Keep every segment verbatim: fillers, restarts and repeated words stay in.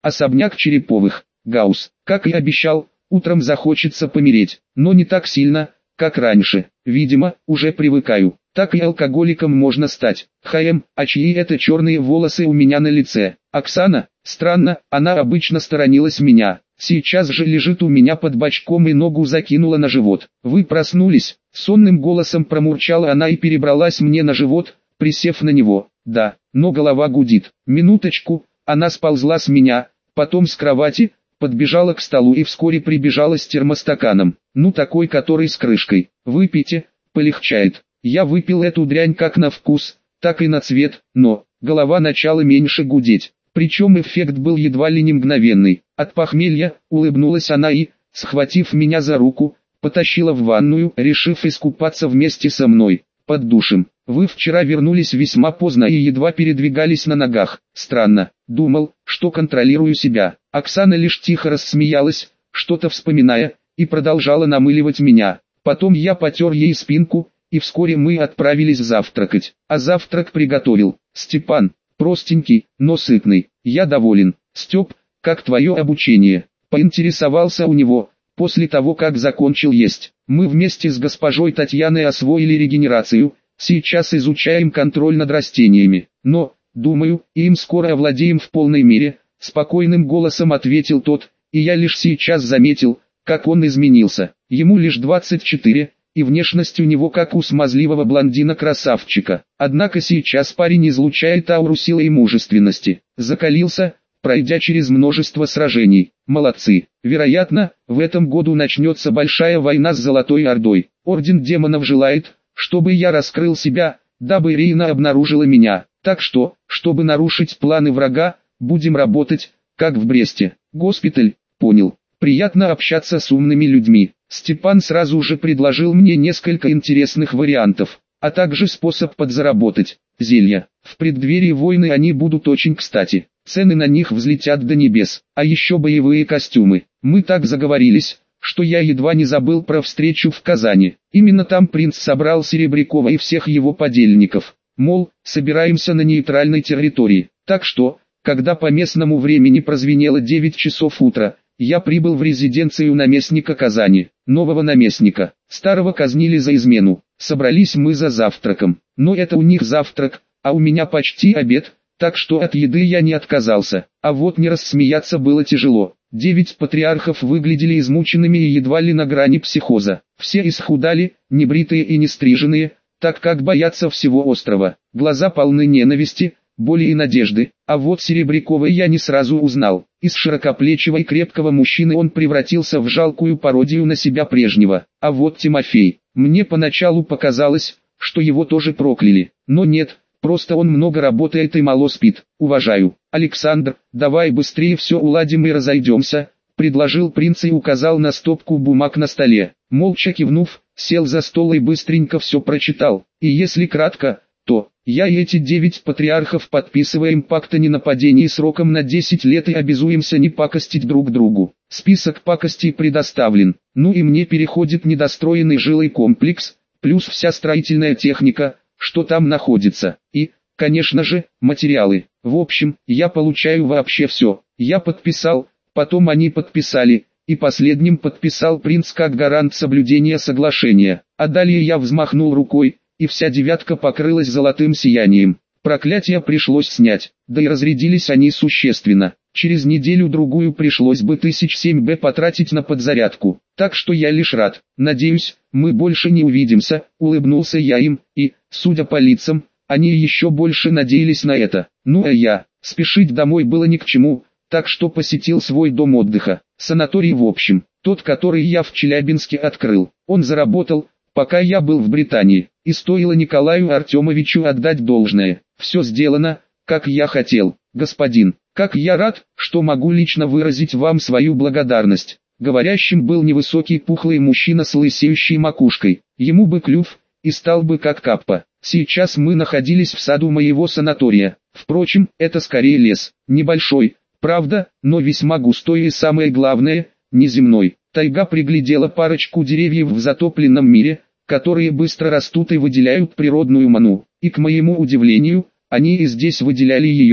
особняк Череповых, Гаус. Как и обещал, утром захочется помереть, но не так сильно, как раньше. Видимо, уже привыкаю. Так и алкоголиком можно стать. Хм, а чьи это черные волосы у меня на лице? Оксана? Странно, она обычно сторонилась меня. Сейчас же лежит у меня под бочком и ногу закинула на живот. Вы проснулись? Сонным голосом промурчала она и перебралась мне на живот, присев на него. Да, но голова гудит. Минуточку, она сползла с меня, потом с кровати, подбежала к столу и вскоре прибежала с термостаканом. Ну такой, который с крышкой. Выпейте, полегчает. Я выпил эту дрянь как на вкус, так и на цвет, но голова начала меньше гудеть. Причем эффект был едва ли не мгновенный. От похмелья улыбнулась она и, схватив меня за руку, потащила в ванную, решив искупаться вместе со мной, под душем. Вы вчера вернулись весьма поздно и едва передвигались на ногах. Странно, думал, что контролирую себя. Оксана лишь тихо рассмеялась, что-то вспоминая, и продолжала намыливать меня. Потом я потер ей спинку, и вскоре мы отправились завтракать. А завтрак приготовил Степан. Простенький, но сытный. Я доволен. Степ, как твое обучение? Поинтересовался у него, после того как закончил есть. Мы вместе с госпожой Татьяной освоили регенерацию, сейчас изучаем контроль над растениями. Но, думаю, им скоро овладеем в полной мере, спокойным голосом ответил тот, и я лишь сейчас заметил, как он изменился. Ему лишь двадцать четыре. И внешность у него как у смазливого блондина-красавчика. Однако сейчас парень излучает ауру силы и мужественности. Закалился, пройдя через множество сражений. Молодцы. Вероятно, в этом году начнется большая война с Золотой Ордой. Орден демонов желает, чтобы я раскрыл себя, дабы Ирина обнаружила меня. Так что, чтобы нарушить планы врага, будем работать, как в Бресте. Госпиталь, понял. Приятно общаться с умными людьми. Степан сразу же предложил мне несколько интересных вариантов, а также способ подзаработать. Зелья. В преддверии войны они будут очень кстати. Цены на них взлетят до небес. А еще боевые костюмы. Мы так заговорились, что я едва не забыл про встречу в Казани. Именно там принц собрал Серебрякова и всех его подельников. Мол, собираемся на нейтральной территории. Так что, когда по местному времени прозвенело девять часов утра, я прибыл в резиденцию наместника Казани. Нового наместника, старого казнили за измену. Собрались мы за завтраком. Но это у них завтрак, а у меня почти обед, так что от еды я не отказался. А вот не рассмеяться было тяжело. Девять патриархов выглядели измученными и едва ли на грани психоза. Все исхудали, небритые и не стриженные, так как боятся всего острова. Глаза полны ненависти, боли и надежды. А вот Серебрякова я не сразу узнал. Из широкоплечего и крепкого мужчины он превратился в жалкую пародию на себя прежнего. А вот Тимофей. Мне поначалу показалось, что его тоже прокляли. Но нет, просто он много работает и мало спит. Уважаю. Александр, давай быстрее все уладим и разойдемся, предложил принц и указал на стопку бумаг на столе. Молча кивнув, сел за стол и быстренько все прочитал. И если кратко, то я и эти девять патриархов подписываем пакт о ненападении сроком на десять лет и обязуемся не пакостить друг другу. Список пакостей предоставлен. Ну и мне переходит недостроенный жилой комплекс, плюс вся строительная техника, что там находится. И, конечно же, материалы. В общем, я получаю вообще все. Я подписал, потом они подписали, и последним подписал принц как гарант соблюдения соглашения. А далее я взмахнул рукой, и вся девятка покрылась золотым сиянием. Проклятие пришлось снять, да и разрядились они существенно. Через неделю-другую пришлось бы тысяч семь бэ потратить на подзарядку. Так что я лишь рад. Надеюсь, мы больше не увидимся, улыбнулся я им, и, судя по лицам, они еще больше надеялись на это. Ну а я, спешить домой было ни к чему, так что посетил свой дом отдыха. Санаторий в общем, тот, который я в Челябинске открыл. Он заработал, пока я был в Британии, и стоило Николаю Артемовичу отдать должное. Все сделано, как я хотел. Господин, как я рад, что могу лично выразить вам свою благодарность. Говорящим был невысокий пухлый мужчина с лысеющей макушкой. Ему бы клюв, и стал бы как Каппа. Сейчас мы находились в саду моего санатория. Впрочем, это скорее лес. Небольшой, правда, но весьма густой и самое главное, неземной. Тайга приглядела парочку деревьев в затопленном мире, которые быстро растут и выделяют природную ману. И к моему удивлению, они и здесь выделяли ее.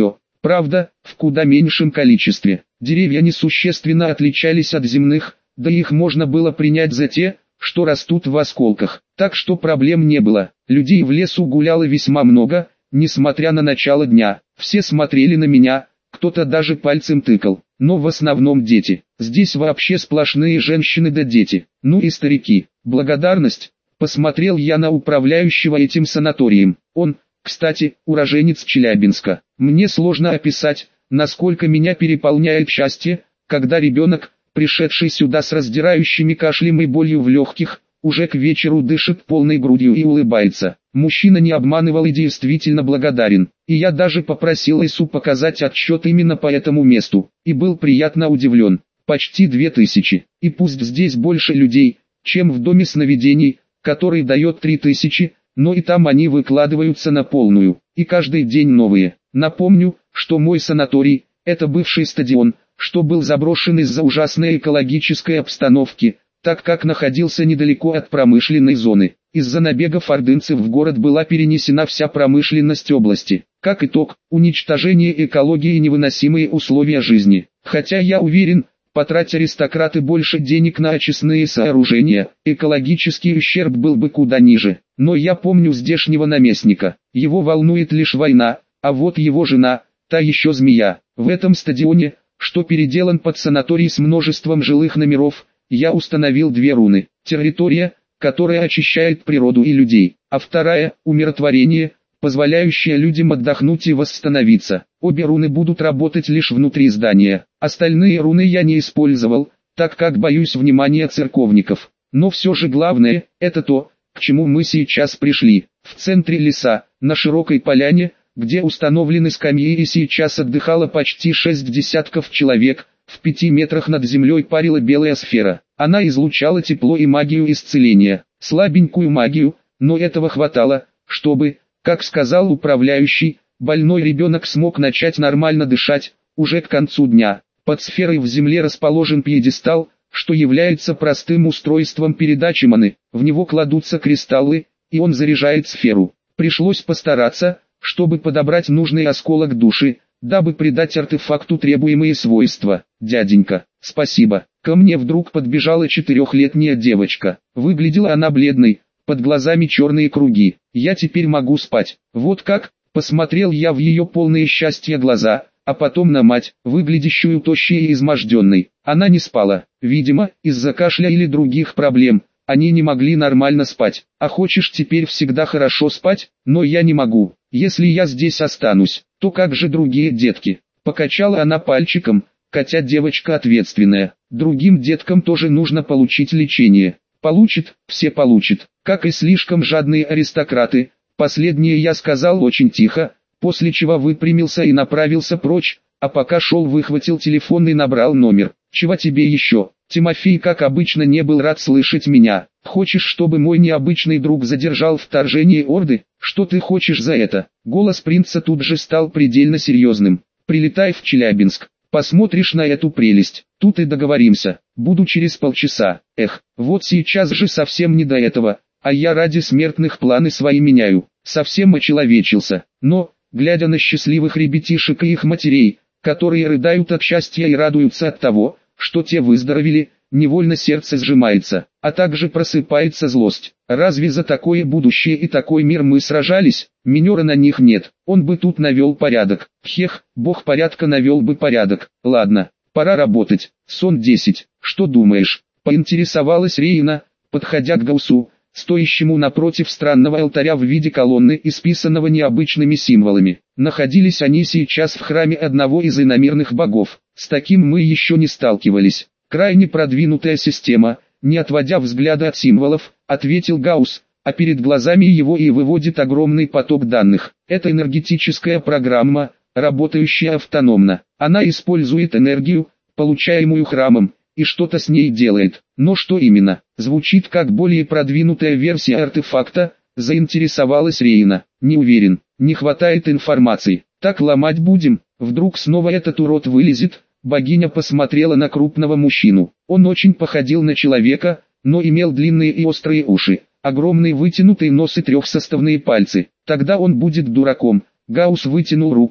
Правда, в куда меньшем количестве. Деревья несущественно отличались от земных, да их можно было принять за те, что растут в осколках. Так что проблем не было. Людей в лесу гуляло весьма много, несмотря на начало дня. Все смотрели на меня, кто-то даже пальцем тыкал. Но в основном дети. Здесь вообще сплошные женщины да дети. Ну и старики. Благодарность. Посмотрел я на управляющего этим санаторием. Он, кстати, уроженец Челябинска. Мне сложно описать, насколько меня переполняет счастье, когда ребенок, пришедший сюда с раздирающими кашлем и болью в легких, уже к вечеру дышит полной грудью и улыбается. Мужчина не обманывал и действительно благодарен. И я даже попросил Ису показать отчет именно по этому месту. И был приятно удивлен. Почти две тысячи. И пусть здесь больше людей, чем в доме сновидений, который дает три тысячи, но и там они выкладываются на полную. И каждый день новые. Напомню, что мой санаторий – это бывший стадион, что был заброшен из-за ужасной экологической обстановки, так как находился недалеко от промышленной зоны. Из-за набегов ордынцев в город была перенесена вся промышленность области. Как итог, уничтожение экологии и невыносимые условия жизни. Хотя я уверен, потратя аристократы больше денег на очистные сооружения, экологический ущерб был бы куда ниже. Но я помню здешнего наместника. Его волнует лишь война, а вот его жена, та еще змея. В этом стадионе, что переделан под санаторий с множеством жилых номеров, я установил две руны. Территория, которая очищает природу и людей, а вторая – умиротворение, позволяющее людям отдохнуть и восстановиться. Обе руны будут работать лишь внутри здания. Остальные руны я не использовал, так как боюсь внимания церковников. Но все же главное – это то, к чему мы сейчас пришли. В центре леса, на широкой поляне, где установлены скамьи и сейчас отдыхало почти шесть десятков человек, в пяти метрах над землей парила белая сфера. Она излучала тепло и магию исцеления, слабенькую магию, но этого хватало, чтобы, как сказал управляющий, больной ребенок смог начать нормально дышать, уже к концу дня. Под сферой в земле расположен пьедестал, что является простым устройством передачи маны, в него кладутся кристаллы, и он заряжает сферу. Пришлось постараться, чтобы подобрать нужный осколок души, дабы придать артефакту требуемые свойства. «Дяденька, спасибо». Ко мне вдруг подбежала четырехлетняя девочка. Выглядела она бледной, под глазами черные круги. «Я теперь могу спать». «Вот как?» Посмотрел я в ее полные счастья глаза, а потом на мать, выглядящую тощей и изможденной. Она не спала. Видимо, из-за кашля или других проблем. Они не могли нормально спать. «А хочешь теперь всегда хорошо спать?» «Но я не могу. Если я здесь останусь, то как же другие детки?» Покачала она пальчиком, хотя девочка ответственная. Другим деткам тоже нужно получить лечение. Получит, все получат, как и слишком жадные аристократы. Последнее я сказал очень тихо, после чего выпрямился и направился прочь, а пока шел выхватил телефон и набрал номер. «Чего тебе еще?» Тимофей, как обычно, не был рад слышать меня. «Хочешь, чтобы мой необычный друг задержал вторжение Орды? Что ты хочешь за это?» Голос принца тут же стал предельно серьезным. «Прилетай в Челябинск, посмотришь на эту прелесть, тут и договоримся. Буду через полчаса». Эх, вот сейчас же совсем не до этого, а я ради смертных планы свои меняю. Совсем очеловечился. Но, глядя на счастливых ребятишек и их матерей, которые рыдают от счастья и радуются от того, что те выздоровели, невольно сердце сжимается, а также просыпается злость. Разве за такое будущее и такой мир мы сражались? Минера на них нет, он бы тут навел порядок. Хех, бог порядка навел бы порядок. Ладно, пора работать. Сон десять. Что думаешь? Поинтересовалась Рейна, подходя к Гаусу, стоящему напротив странного алтаря в виде колонны, исписанного необычными символами. Находились они сейчас в храме одного из иномирных богов. С таким мы еще не сталкивались. Крайне продвинутая система, не отводя взгляда от символов, ответил Гаусс, а перед глазами его и выводит огромный поток данных. Это энергетическая программа, работающая автономно. Она использует энергию, получаемую храмом, и что-то с ней делает. Но что именно? Звучит как более продвинутая версия артефакта, заинтересовалась Рейна. Не уверен, не хватает информации. Так ломать будем, вдруг снова этот урод вылезет. Богиня посмотрела на крупного мужчину. Он очень походил на человека, но имел длинные и острые уши, огромный вытянутый нос и трехсоставные пальцы. Тогда он будет дураком. Гаусс вытянул руку,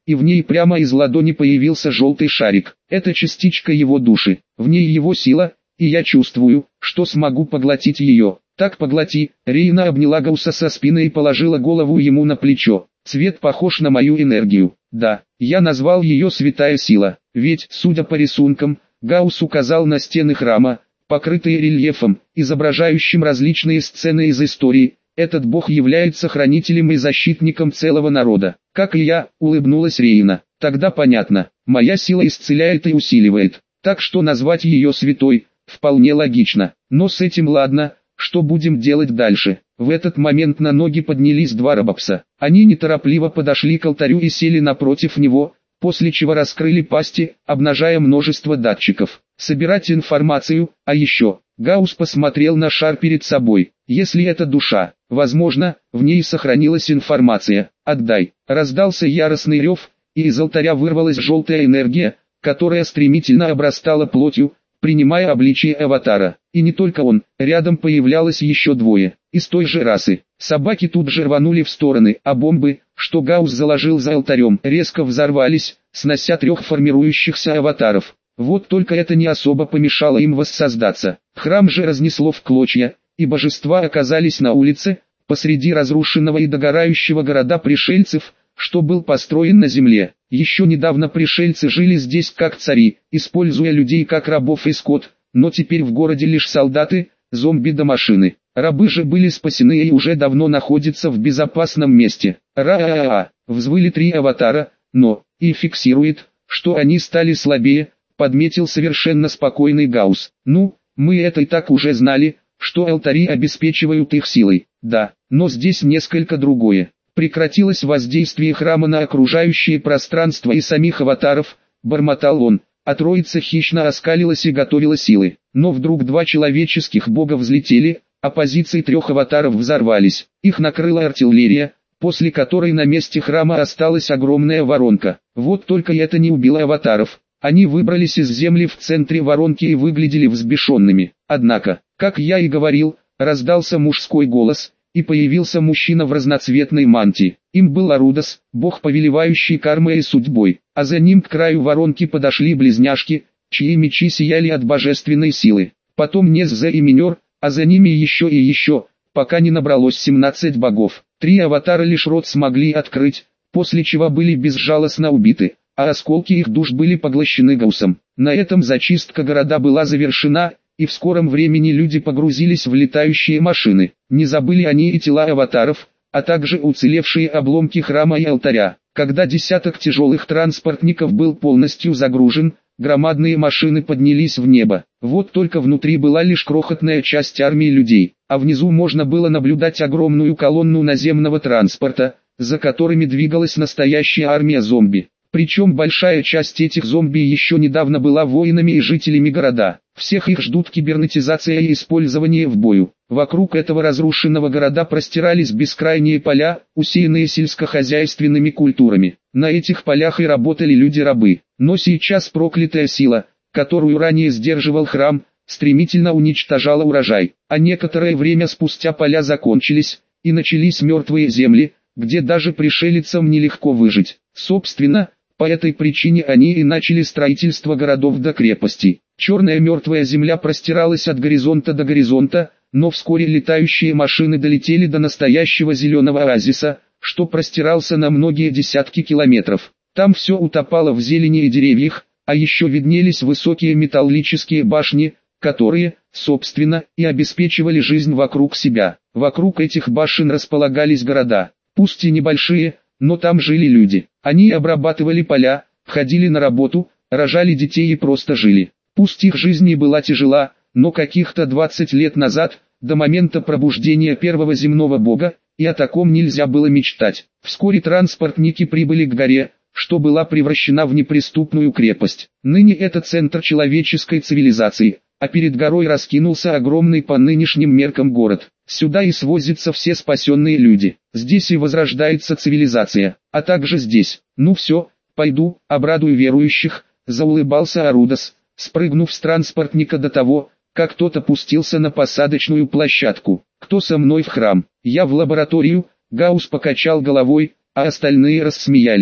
и в ней прямо из ладони появился желтый шарик. Это частичка его души, в ней его сила, и я чувствую, что смогу поглотить ее. Так поглоти. Рейна обняла Гауса со спины и положила голову ему на плечо. Цвет похож на мою энергию. Да, я назвал ее святая сила, ведь, судя по рисункам, Гаус указал на стены храма, покрытые рельефом, изображающим различные сцены из истории. Этот бог является хранителем и защитником целого народа. Как и я, улыбнулась Рейна. Тогда понятно, моя сила исцеляет и усиливает, так что назвать ее святой вполне логично. Но с этим ладно, что будем делать дальше? В этот момент на ноги поднялись два рабопса. Они неторопливо подошли к алтарю и сели напротив него, после чего раскрыли пасти, обнажая множество датчиков. Собирать информацию, а еще, Гаус посмотрел на шар перед собой. Если это душа, возможно, в ней сохранилась информация. Отдай. Раздался яростный рев, и из алтаря вырвалась желтая энергия, которая стремительно обрастала плотью, принимая обличие аватара. И не только он, рядом появлялось еще двое, из той же расы. Собаки тут же рванули в стороны, а бомбы, что Гаус заложил за алтарем, резко взорвались, снося трех формирующихся аватаров. Вот только это не особо помешало им воссоздаться. Храм же разнесло в клочья, и божества оказались на улице, посреди разрушенного и догорающего города пришельцев, что был построен на земле. Еще недавно пришельцы жили здесь как цари, используя людей как рабов и скот, но теперь в городе лишь солдаты, зомби да машины. Рабы же были спасены и уже давно находятся в безопасном месте. Ра-а-а-а, взвыли три аватара, но, и фиксирует, что они стали слабее, подметил совершенно спокойный Гаус. Ну, мы это и так уже знали, что алтари обеспечивают их силой. Да, но здесь несколько другое. Прекратилось воздействие храма на окружающее пространство и самих аватаров, бормотал он, а троица хищно оскалилась и готовила силы. Но вдруг два человеческих бога взлетели, а позиции трех аватаров взорвались. Их накрыла артиллерия, после которой на месте храма осталась огромная воронка. Вот только это не убило аватаров. Они выбрались из земли в центре воронки и выглядели взбешенными. Однако, как я и говорил, раздался мужской голос, и появился мужчина в разноцветной мантии. Им был Арудос, бог, повелевающий кармой и судьбой, а за ним к краю воронки подошли близняшки, чьи мечи сияли от божественной силы. Потом Незза и Минер, а за ними еще и еще, пока не набралось семнадцать богов. Три аватара лишь рот смогли открыть, после чего были безжалостно убиты, а осколки их душ были поглощены Гаусом. На этом зачистка города была завершена, и в скором времени люди погрузились в летающие машины. Не забыли они и тела аватаров, а также уцелевшие обломки храма и алтаря. Когда десяток тяжелых транспортников был полностью загружен, громадные машины поднялись в небо. Вот только внутри была лишь крохотная часть армии людей, а внизу можно было наблюдать огромную колонну наземного транспорта, за которыми двигалась настоящая армия зомби. Причем большая часть этих зомби еще недавно была воинами и жителями города. Всех их ждут кибернетизация и использование в бою. Вокруг этого разрушенного города простирались бескрайние поля, усеянные сельскохозяйственными культурами. На этих полях и работали люди-рабы. Но сейчас проклятая сила, которую ранее сдерживал храм, стремительно уничтожала урожай. А некоторое время спустя поля закончились, и начались мертвые земли, где даже пришельцам нелегко выжить. Собственно, по этой причине они и начали строительство городов до крепостей. Черная мертвая земля простиралась от горизонта до горизонта, но вскоре летающие машины долетели до настоящего зеленого оазиса, что простирался на многие десятки километров. Там все утопало в зелени и деревьях, а еще виднелись высокие металлические башни, которые, собственно, и обеспечивали жизнь вокруг себя. Вокруг этих башен располагались города, пусть и небольшие, но там жили люди. Они обрабатывали поля, ходили на работу, рожали детей и просто жили. Пусть их жизнь и была тяжела, но каких-то двадцать лет назад, до момента пробуждения первого земного бога, и о таком нельзя было мечтать. Вскоре транспортники прибыли к горе, что была превращена в неприступную крепость. Ныне это центр человеческой цивилизации, а перед горой раскинулся огромный по нынешним меркам город. Сюда и свозятся все спасенные люди. Здесь и возрождается цивилизация, а также здесь. Ну все, пойду, обрадую верующих, заулыбался Арудос, спрыгнув с транспортника до того, как тот опустился на посадочную площадку. Кто со мной в храм? Я в лабораторию. Гаус покачал головой, а остальные рассмеялись.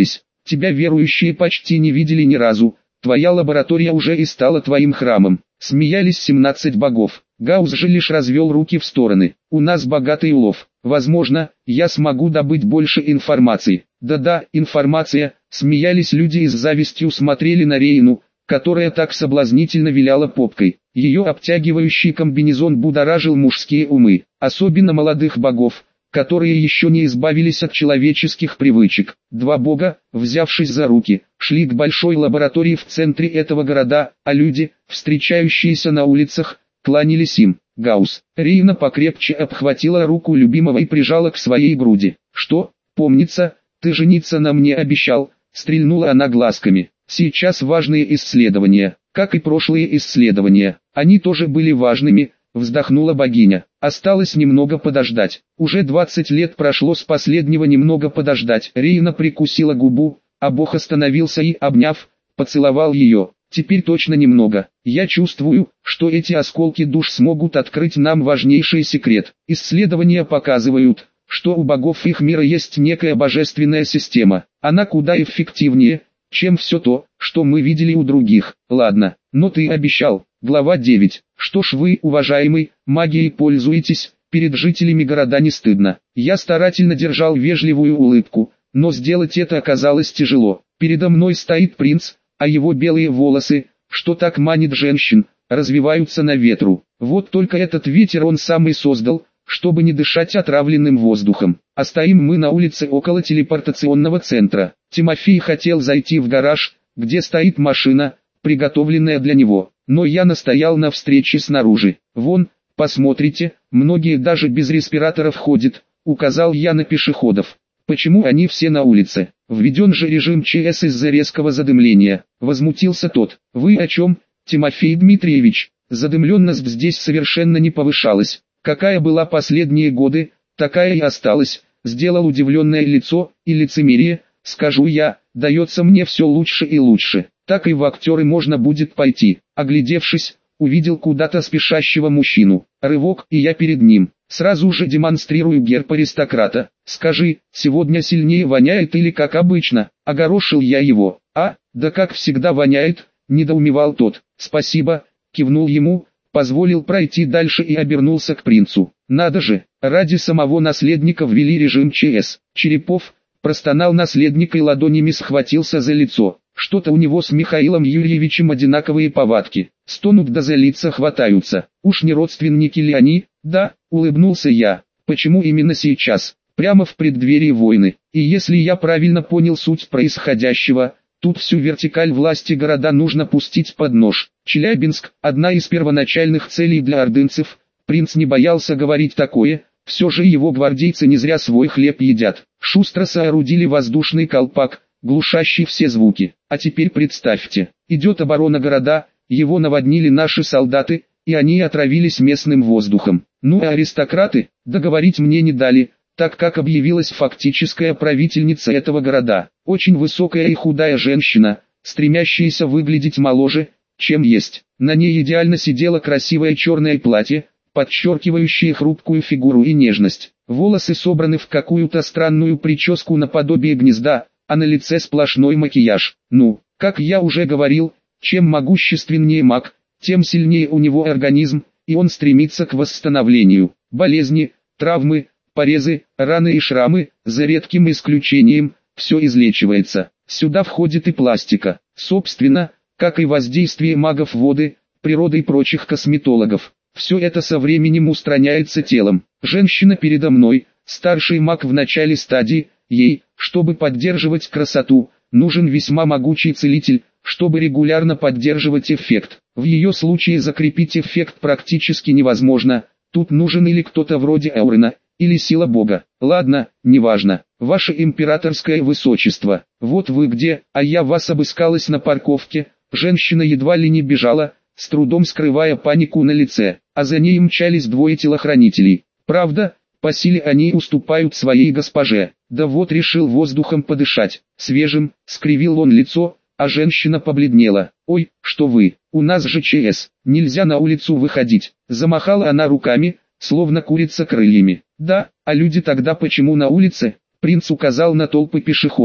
Тебя верующие почти не видели ни разу, твоя лаборатория уже и стала твоим храмом. Смеялись семнадцать богов. Гаусс же лишь развел руки в стороны. У нас богатый улов. Возможно, я смогу добыть больше информации. Да-да, информация. Смеялись люди и с завистью смотрели на Рейну, которая так соблазнительно виляла попкой. Ее обтягивающий комбинезон будоражил мужские умы, особенно молодых богов, которые еще не избавились от человеческих привычек. Два бога, взявшись за руки, шли к большой лаборатории в центре этого города, а люди, встречающиеся на улицах, кланялись им. Гаусс. Рейна покрепче обхватила руку любимого и прижала к своей груди. «Что, помнится, ты жениться на мне обещал?» Стрельнула она глазками. «Сейчас важные исследования, как и прошлые исследования. Они тоже были важными», вздохнула богиня. «Осталось немного подождать. Уже двадцать лет прошло с последнего немного подождать». Рейна прикусила губу, а бог остановился и, обняв, поцеловал ее. «Теперь точно немного. Я чувствую, что эти осколки душ смогут открыть нам важнейший секрет. Исследования показывают, что у богов их мира есть некая божественная система. Она куда эффективнее, чем все то, что мы видели у других. Ладно, но ты обещал». Глава девять. Что ж вы, уважаемый, магией пользуетесь, перед жителями города не стыдно. Я старательно держал вежливую улыбку, но сделать это оказалось тяжело. Передо мной стоит принц, а его белые волосы, что так манит женщин, развиваются на ветру. Вот только этот ветер он сам и создал, чтобы не дышать отравленным воздухом. А стоим мы на улице около телепортационного центра. Тимофей хотел зайти в гараж, где стоит машина, приготовленная для него. Но я настоял на встрече снаружи. Вон, посмотрите, многие даже без респираторов ходят, указал я на пешеходов. Почему они все на улице? Введен же режим ЧС из-за резкого задымления. Возмутился тот. Вы о чем, Тимофей Дмитриевич? Задымленность здесь совершенно не повышалась. Какая была последние годы, такая и осталась. Сделал удивленное лицо, и лицемерие, скажу я, дается мне все лучше и лучше. Так и в актеры можно будет пойти. Оглядевшись, увидел куда-то спешащего мужчину. Рывок, и я перед ним. Сразу же демонстрирую герб аристократа. Скажи, сегодня сильнее воняет или как обычно? Огорошил я его. А, да как всегда воняет, недоумевал тот. Спасибо, кивнул ему, позволил пройти дальше и обернулся к принцу. Надо же, ради самого наследника ввели режим ЧС. Черепов, простонал наследник и ладонями схватился за лицо. Что-то у него с Михаилом Юрьевичем одинаковые повадки. Стонут да за лица хватаются. Уж не родственники ли они? Да, улыбнулся я. Почему именно сейчас? Прямо в преддверии войны. И если я правильно понял суть происходящего, тут всю вертикаль власти города нужно пустить под нож. Челябинск – одна из первоначальных целей для ордынцев. Принц не боялся говорить такое, все же его гвардейцы не зря свой хлеб едят. Шустро соорудили воздушный колпак, глушащий все звуки. А теперь представьте, идет оборона города, его наводнили наши солдаты, и они отравились местным воздухом. Ну а аристократы, договорить мне не дали, так как объявилась фактическая правительница этого города. Очень высокая и худая женщина, стремящаяся выглядеть моложе, чем есть. На ней идеально сидело красивое черное платье, подчеркивающее хрупкую фигуру и нежность. Волосы собраны в какую-то странную прическу наподобие гнезда, а на лице сплошной макияж. Ну, как я уже говорил, чем могущественнее маг, тем сильнее у него организм, и он стремится к восстановлению. Болезни, травмы, порезы, раны и шрамы, за редким исключением, все излечивается. Сюда входит и пластика. Собственно, как и воздействие магов воды, природы и прочих косметологов. Все это со временем устраняется телом. Женщина передо мной, старший маг в начале стадии, ей, чтобы поддерживать красоту, нужен весьма могучий целитель, чтобы регулярно поддерживать эффект. В ее случае закрепить эффект практически невозможно, тут нужен или кто-то вроде Аурена, или сила бога. Ладно, неважно. Ваше императорское высочество, вот вы где, а я вас обыскалась на парковке. Женщина едва ли не бежала, с трудом скрывая панику на лице, а за ней мчались двое телохранителей. Правда, по силе они уступают своей госпоже. Да вот решил воздухом подышать, свежим, скривил он лицо, а женщина побледнела. Ой, что вы, у нас же ЧС, нельзя на улицу выходить. Замахала она руками, словно курица крыльями. Да, а люди тогда почему на улице? Принц указал на толпы пешеходов.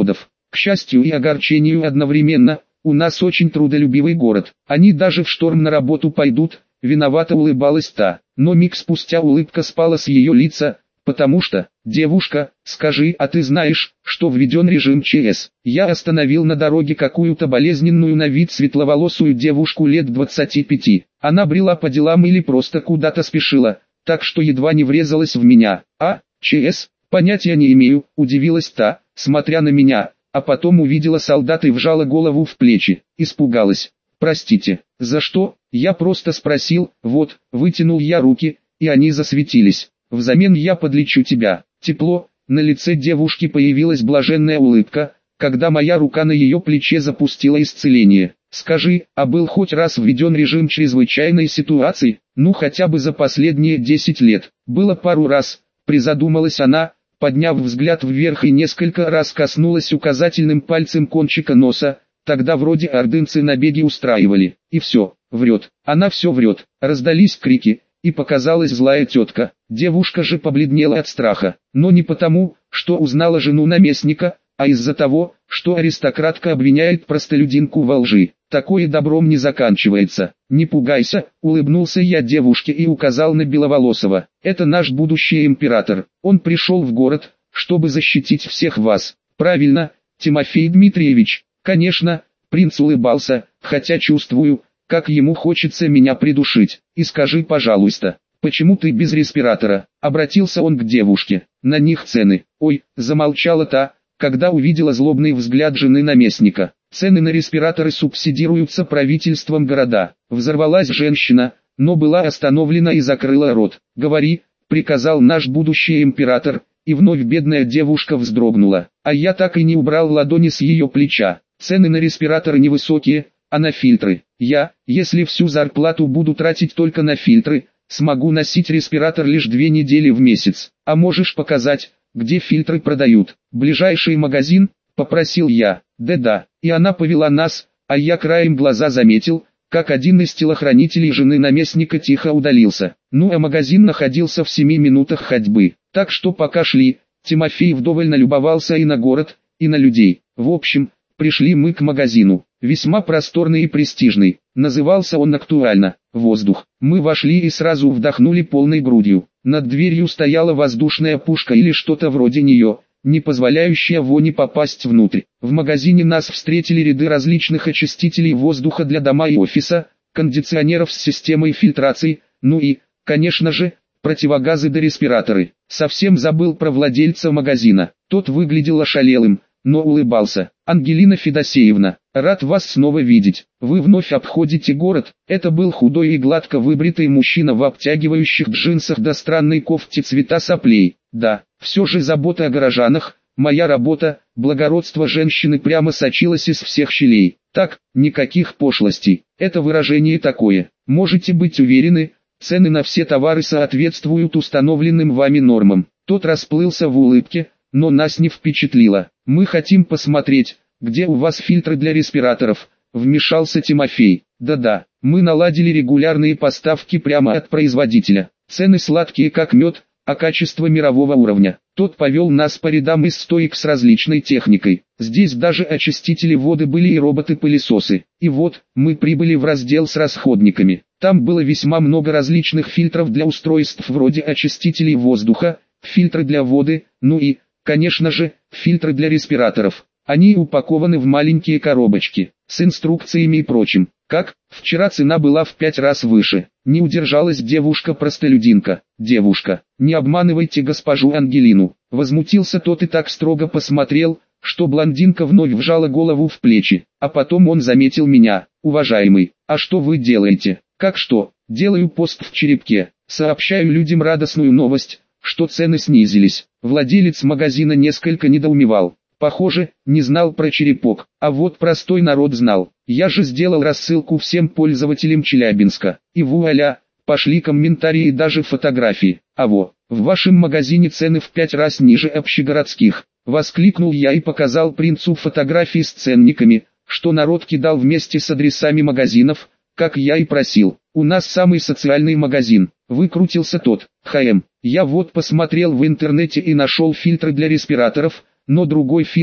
К счастью и огорчению одновременно, у нас очень трудолюбивый город. Они даже в шторм на работу пойдут, виновато улыбалась та. Но миг спустя улыбка спала с ее лица, потому что, девушка, скажи, а ты знаешь, что введен режим ЧС? Я остановил на дороге какую-то болезненную на вид светловолосую девушку лет двадцати пяти. Она брела по делам или просто куда-то спешила, так что едва не врезалась в меня. А, ЧС? Понятия не имею, удивилась та, смотря на меня, а потом увидела солдата и вжала голову в плечи, испугалась. Простите, за что? Я просто спросил, вот, вытянул я руки, и они засветились. Взамен я подлечу тебя. Тепло, на лице девушки появилась блаженная улыбка, когда моя рука на ее плече запустила исцеление. Скажи, а был хоть раз введен режим чрезвычайной ситуации? Ну хотя бы за последние десять лет. Было пару раз, призадумалась она, подняв взгляд вверх и несколько раз коснулась указательным пальцем кончика носа. Тогда вроде ордынцы набеги устраивали. И все, врет. Она все врет. Раздались крики, и показалась злая тетка. Девушка же побледнела от страха, но не потому, что узнала жену наместника, а из-за того, что аристократка обвиняет простолюдинку во лжи. Такое добром не заканчивается. Не пугайся, улыбнулся я девушке и указал на Беловолосого. Это наш будущий император. Он пришел в город, чтобы защитить всех вас. Правильно, Тимофей Дмитриевич. Конечно, принц улыбался, хотя чувствую, как ему хочется меня придушить. И скажи, пожалуйста, почему ты без респиратора? Обратился он к девушке. На них цены. Ой, замолчала та, когда увидела злобный взгляд жены наместника. Цены на респираторы субсидируются правительством города. Взорвалась женщина, но была остановлена и закрыла рот. Говори, приказал наш будущий император, и вновь бедная девушка вздрогнула. А я так и не убрал ладони с ее плеча. Цены на респираторы невысокие, а на фильтры. Я, если всю зарплату буду тратить только на фильтры, смогу носить респиратор лишь две недели в месяц. А можешь показать, где фильтры продают? Ближайший магазин? Попросил я. Да-да, и она повела нас, а я краем глаза заметил, как один из телохранителей жены наместника тихо удалился. Ну а магазин находился в семи минутах ходьбы. Так что пока шли, Тимофей вдоволь налюбовался и на город, и на людей. В общем, пришли мы к магазину. Весьма просторный и престижный. Назывался он актуально «Воздух». Мы вошли и сразу вдохнули полной грудью. Над дверью стояла воздушная пушка или что-то вроде нее, не позволяющая вони попасть внутрь. В магазине нас встретили ряды различных очистителей воздуха для дома и офиса, кондиционеров с системой фильтрации, ну и, конечно же, противогазы да респираторы. Совсем забыл про владельца магазина. Тот выглядел ошалелым, но улыбался. Ангелина Федосеевна, рад вас снова видеть. Вы вновь обходите город. Это был худой и гладко выбритый мужчина в обтягивающих джинсах до странной кофте цвета соплей. Да, все же забота о горожанах, моя работа, благородство женщины прямо сочилось из всех щелей. Так, никаких пошлостей. Это выражение такое. Можете быть уверены, цены на все товары соответствуют установленным вами нормам. Тот расплылся в улыбке, но нас не впечатлило. Мы хотим посмотреть, где у вас фильтры для респираторов, вмешался Тимофей. Да-да, мы наладили регулярные поставки прямо от производителя. Цены сладкие как мед, а качество мирового уровня. Тот повел нас по рядам из стоек с различной техникой. Здесь даже очистители воды были и роботы-пылесосы. И вот, мы прибыли в раздел с расходниками. Там было весьма много различных фильтров для устройств вроде очистителей воздуха, фильтры для воды, ну и, конечно же, фильтры для респираторов. Они упакованы в маленькие коробочки, с инструкциями и прочим. Как, вчера цена была в пять раз выше. Не удержалась девушка-простолюдинка. Девушка, не обманывайте госпожу Ангелину. Возмутился тот и так строго посмотрел, что блондинка вновь вжала голову в плечи. А потом он заметил меня. Уважаемый, а что вы делаете? Как что? Делаю пост в черепке. Сообщаю людям радостную новость, что цены снизились. Владелец магазина несколько недоумевал. Похоже, не знал про черепок, а вот простой народ знал. Я же сделал рассылку всем пользователям Челябинска. И вуаля, пошли комментарии и даже фотографии. А во, в вашем магазине цены в пять раз ниже общегородских. Воскликнул я и показал принцу фотографии с ценниками, что народ кидал вместе с адресами магазинов, как я и просил. У нас самый социальный магазин. Выкрутился тот. ХМ. Я вот посмотрел в интернете и нашел фильтры для респираторов, но другой фирмы,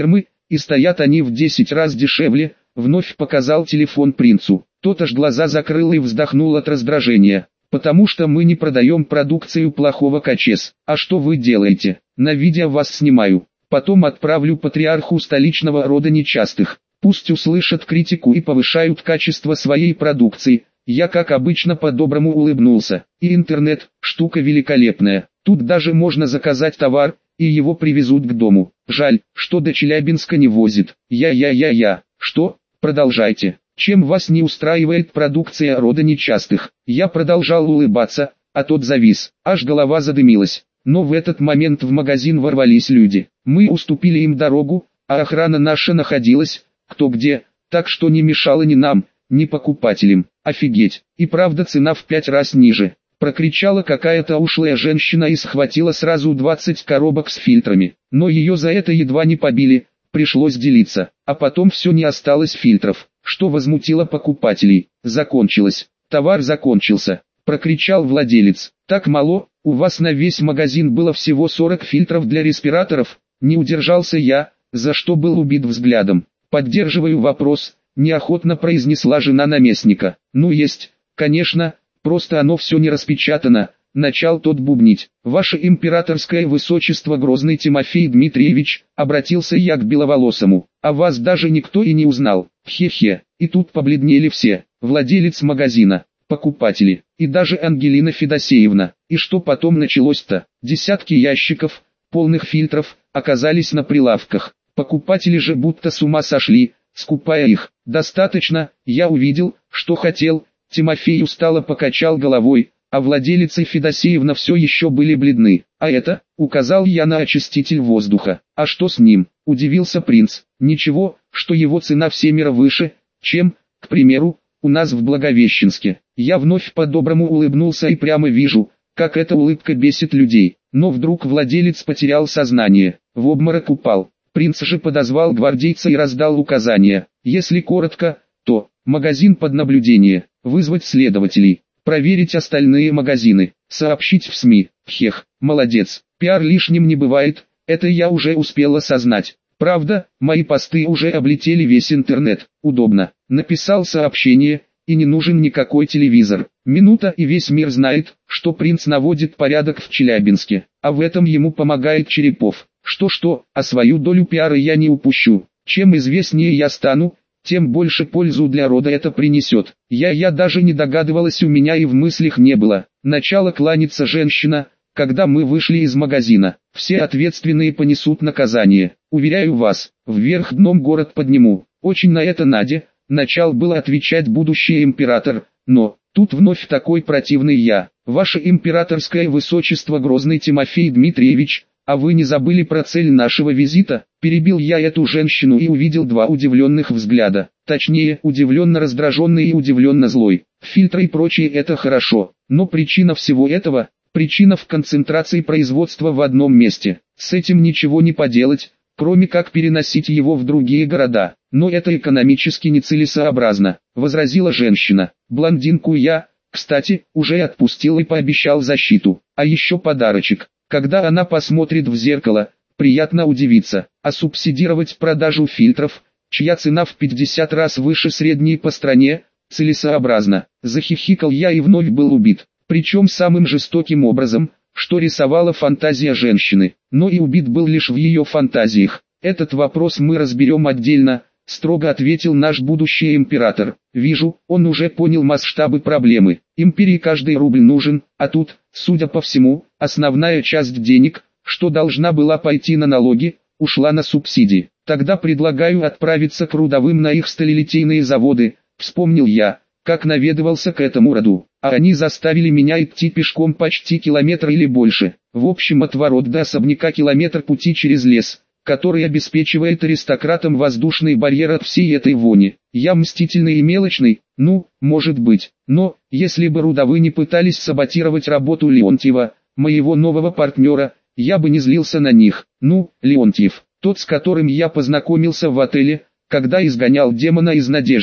и стоят они в десять раз дешевле, вновь показал телефон принцу. Тот аж глаза закрыл и вздохнул от раздражения. Потому что мы не продаем продукцию плохого качества. А что вы делаете? На видео вас снимаю. Потом отправлю патриарху столичного рода нечастых. Пусть услышат критику и повышают качество своей продукции. Я как обычно по-доброму улыбнулся. И интернет, штука великолепная. Тут даже можно заказать товар, и его привезут к дому. Жаль, что до Челябинска не возит. Я-я-я-я. Что? Продолжайте. Чем вас не устраивает продукция рода нечастых? Я продолжал улыбаться, а тот завис. Аж голова задымилась. Но в этот момент в магазин ворвались люди. Мы уступили им дорогу, а охрана наша находилась, кто где, так что не мешало ни нам, ни покупателям. Офигеть, и правда цена в пять раз ниже. Прокричала какая-то ушлая женщина и схватила сразу двадцать коробок с фильтрами. Но ее за это едва не побили, пришлось делиться. А потом все не осталось фильтров, что возмутило покупателей. Закончилось, товар закончился. Прокричал владелец. Так мало, у вас на весь магазин было всего сорок фильтров для респираторов. Не удержался я, за что был убит взглядом. Поддерживаю вопрос, неохотно произнесла жена наместника. Ну есть, конечно, просто оно все не распечатано. Начал тот бубнить. Ваше императорское высочество Грозный Тимофей Дмитриевич, обратился я к беловолосому. А вас даже никто и не узнал. Хе-хе. И тут побледнели все. Владелец магазина, покупатели, и даже Ангелина Федосеевна. И что потом началось-то? Десятки ящиков, полных фильтров, оказались на прилавках. Покупатели же будто с ума сошли, скупая их. Достаточно, я увидел, что хотел. Тимофей устало покачал головой, а владелица и Федосеевна все еще были бледны. А это, указал я на очиститель воздуха. А что с ним? Удивился принц. Ничего, что его цена всемеро выше, чем, к примеру, у нас в Благовещенске. Я вновь по-доброму улыбнулся и прямо вижу, как эта улыбка бесит людей. Но вдруг владелец потерял сознание, в обморок упал. Принц же подозвал гвардейца и раздал указания. Если коротко, то магазин под наблюдение, вызвать следователей, проверить остальные магазины, сообщить в СМИ. Хех, молодец, пиар лишним не бывает, это я уже успел осознать. Правда, мои посты уже облетели весь интернет. Удобно. Написал сообщение, и не нужен никакой телевизор. Минута, и весь мир знает, что принц наводит порядок в Челябинске. А в этом ему помогает Черепов. Что-что, а свою долю пиара я не упущу. Чем известнее я стану, тем больше пользу для рода это принесет. Я-я даже не догадывалась, у меня и в мыслях не было. Начала кланяться женщина, когда мы вышли из магазина. Все ответственные понесут наказание. Уверяю вас, вверх дном город подниму. Очень на это Надя. Начал было отвечать будущий император, но тут вновь такой противный я. Ваше императорское высочество Грозный Тимофей Дмитриевич, а вы не забыли про цель нашего визита? Перебил я эту женщину и увидел два удивленных взгляда. Точнее, удивленно раздраженный и удивленно злой. Фильтры и прочее это хорошо, но причина всего этого, причина в концентрации производства в одном месте. С этим ничего не поделать, кроме как переносить его в другие города. Но это экономически нецелесообразно, возразила женщина. Блондинку я, кстати, уже отпустил и пообещал защиту. А еще подарочек. Когда она посмотрит в зеркало, приятно удивиться. А субсидировать продажу фильтров, чья цена в пятьдесят раз выше средней по стране, целесообразно. Захихикал я и вновь был убит. Причем самым жестоким образом, что рисовала фантазия женщины. Но и убит был лишь в ее фантазиях. Этот вопрос мы разберем отдельно, строго ответил наш будущий император. Вижу, он уже понял масштабы проблемы. Империи каждый рубль нужен, а тут, судя по всему, основная часть денег, что должна была пойти на налоги, ушла на субсидии. Тогда предлагаю отправиться к рудовым на их сталелитейные заводы, вспомнил я, как наведывался к этому роду. А они заставили меня идти пешком почти километр или больше. В общем, от ворот до особняка километр пути через лес, который обеспечивает аристократам воздушный барьер от всей этой вони. Я мстительный и мелочный, ну, может быть, но, если бы рудовые не пытались саботировать работу Леонтьева, моего нового партнера, я бы не злился на них. Ну, Леонтьев, тот, с которым я познакомился в отеле, когда изгонял демона из Надежды.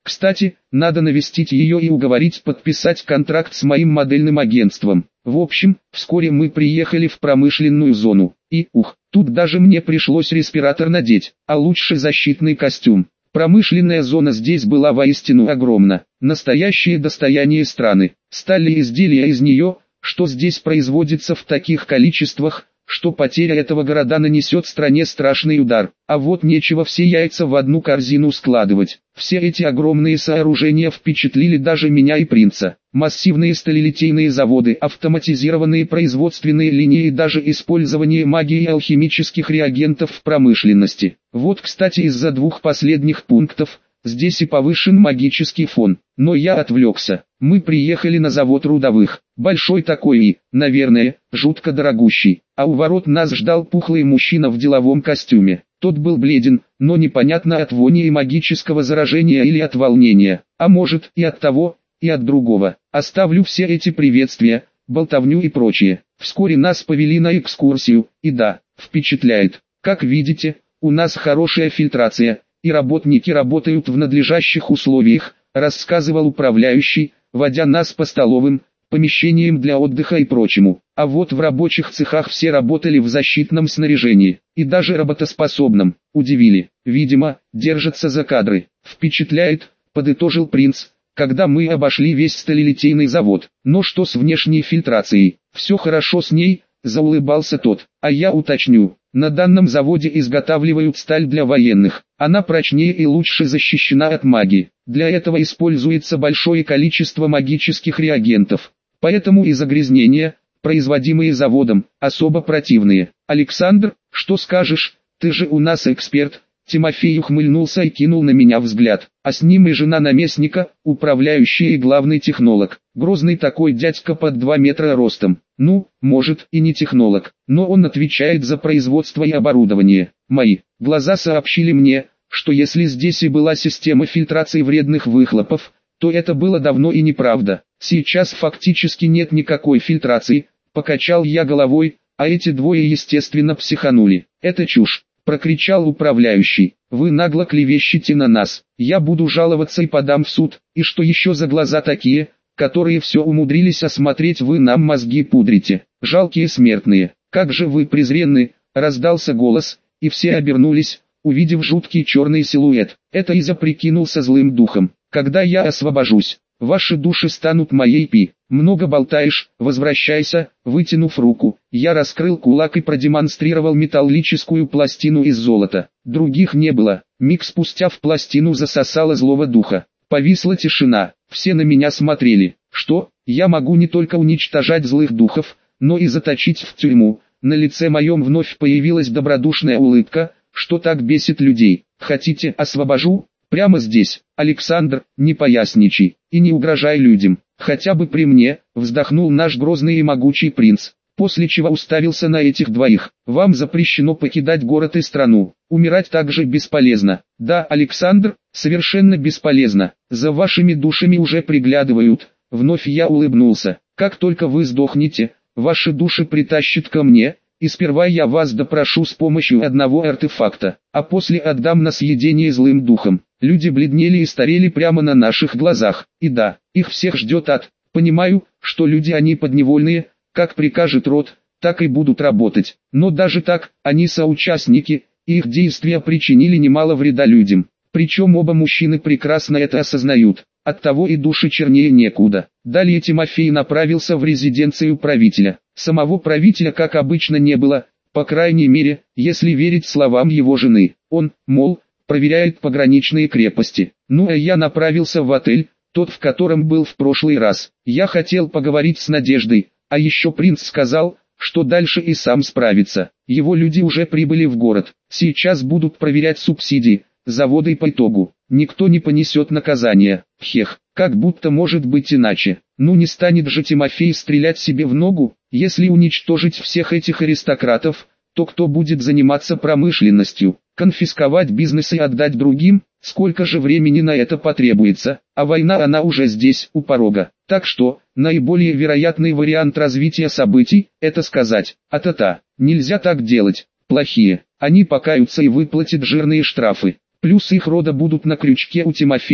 Кстати, надо навестить ее и уговорить подписать контракт с моим модельным агентством. В общем, вскоре мы приехали в промышленную зону. И, ух, тут даже мне пришлось респиратор надеть, а лучше защитный костюм. Промышленная зона здесь была воистину огромна. Настоящее достояние страны. Стали изделия из нее, что здесь производится в таких количествах, что потеря этого города нанесет стране страшный удар. А вот нечего все яйца в одну корзину складывать. Все эти огромные сооружения впечатлили даже меня и принца. Массивные сталелитейные заводы, автоматизированные производственные линии и даже использование магии и алхимических реагентов в промышленности. Вот, кстати, из-за двух последних пунктов здесь и повышен магический фон. Но я отвлекся. Мы приехали на завод рудовых. Большой такой и, наверное, жутко дорогущий. А у ворот нас ждал пухлый мужчина в деловом костюме. Тот был бледен, но непонятно от вони и магического заражения или от волнения. А может и от того, и от другого. Оставлю все эти приветствия, болтовню и прочее. Вскоре нас повели на экскурсию, и да, впечатляет. Как видите, у нас хорошая фильтрация, и работники работают в надлежащих условиях, рассказывал управляющий, водя нас по столовым, помещениям для отдыха и прочему. А вот в рабочих цехах все работали в защитном снаряжении, и даже работоспособном. Удивили, видимо, держатся за кадры. Впечатляет, подытожил принц, когда мы обошли весь сталелитейный завод. Но что с внешней фильтрацией? Все хорошо с ней, заулыбался тот. А я уточню, на данном заводе изготавливают сталь для военных. Она прочнее и лучше защищена от магии. Для этого используется большое количество магических реагентов. Поэтому и загрязнения, производимые заводом, особо противные. Александр, что скажешь, ты же у нас эксперт. Тимофей ухмыльнулся и кинул на меня взгляд. А с ним и жена наместника, управляющий и главный технолог. Грозный такой дядька под два метра ростом. Ну, может и не технолог, но он отвечает за производство и оборудование. Мои глаза сообщили мне, что если здесь и была система фильтрации вредных выхлопов, то это было давно и неправда. Сейчас фактически нет никакой фильтрации, покачал я головой, а эти двое естественно психанули. Это чушь, прокричал управляющий. Вы нагло клевещете на нас, я буду жаловаться и подам в суд. И что еще за глаза такие, которые все умудрились осмотреть, вы нам мозги пудрите. Жалкие смертные, как же вы презренны, раздался голос, и все обернулись, увидев жуткий черный силуэт. Это Иза прикинулся злым духом. Когда я освобожусь, ваши души станут моей пи. Много болтаешь, возвращайся. Вытянув руку, я раскрыл кулак и продемонстрировал металлическую пластину из золота. Других не было. Миг спустя в пластину засосало злого духа. Повисла тишина, все на меня смотрели. Что, я могу не только уничтожать злых духов, но и заточить в тюрьму. На лице моем вновь появилась добродушная улыбка. Что так бесит людей? Хотите, освобожу? Прямо здесь. Александр, не поясничай, и не угрожай людям. Хотя бы при мне, вздохнул наш грозный и могучий принц, после чего уставился на этих двоих. Вам запрещено покидать город и страну. Умирать также бесполезно. Да, Александр, совершенно бесполезно. За вашими душами уже приглядывают. Вновь я улыбнулся. Как только вы сдохнете, ваши души притащат ко мне, и сперва я вас допрошу с помощью одного артефакта, а после отдам на съедение злым духам. Люди бледнели и старели прямо на наших глазах. И да, их всех ждет ад. Понимаю, что люди они подневольные, как прикажет род, так и будут работать. Но даже так, они соучастники, и их действия причинили немало вреда людям. Причем оба мужчины прекрасно это осознают. Оттого и души чернее некуда. Далее Тимофей направился в резиденцию правителя. Самого правителя, как обычно, не было, по крайней мере, если верить словам его жены. Он, мол, проверяет пограничные крепости. Ну а я направился в отель, тот, в котором был в прошлый раз. Я хотел поговорить с Надеждой, а еще принц сказал, что дальше и сам справится. Его люди уже прибыли в город. Сейчас будут проверять субсидии, заводы, и по итогу никто не понесет наказания. Хех, как будто может быть иначе. Ну не станет же Тимофей стрелять себе в ногу. Если уничтожить всех этих аристократов, то кто будет заниматься промышленностью? Конфисковать бизнес и отдать другим? Сколько же времени на это потребуется? А война, она уже здесь, у порога. Так что, наиболее вероятный вариант развития событий, это сказать: а-та-та, нельзя так делать, плохие. Они покаются и выплатят жирные штрафы. Плюс их рода будут на крючке у Тимофея,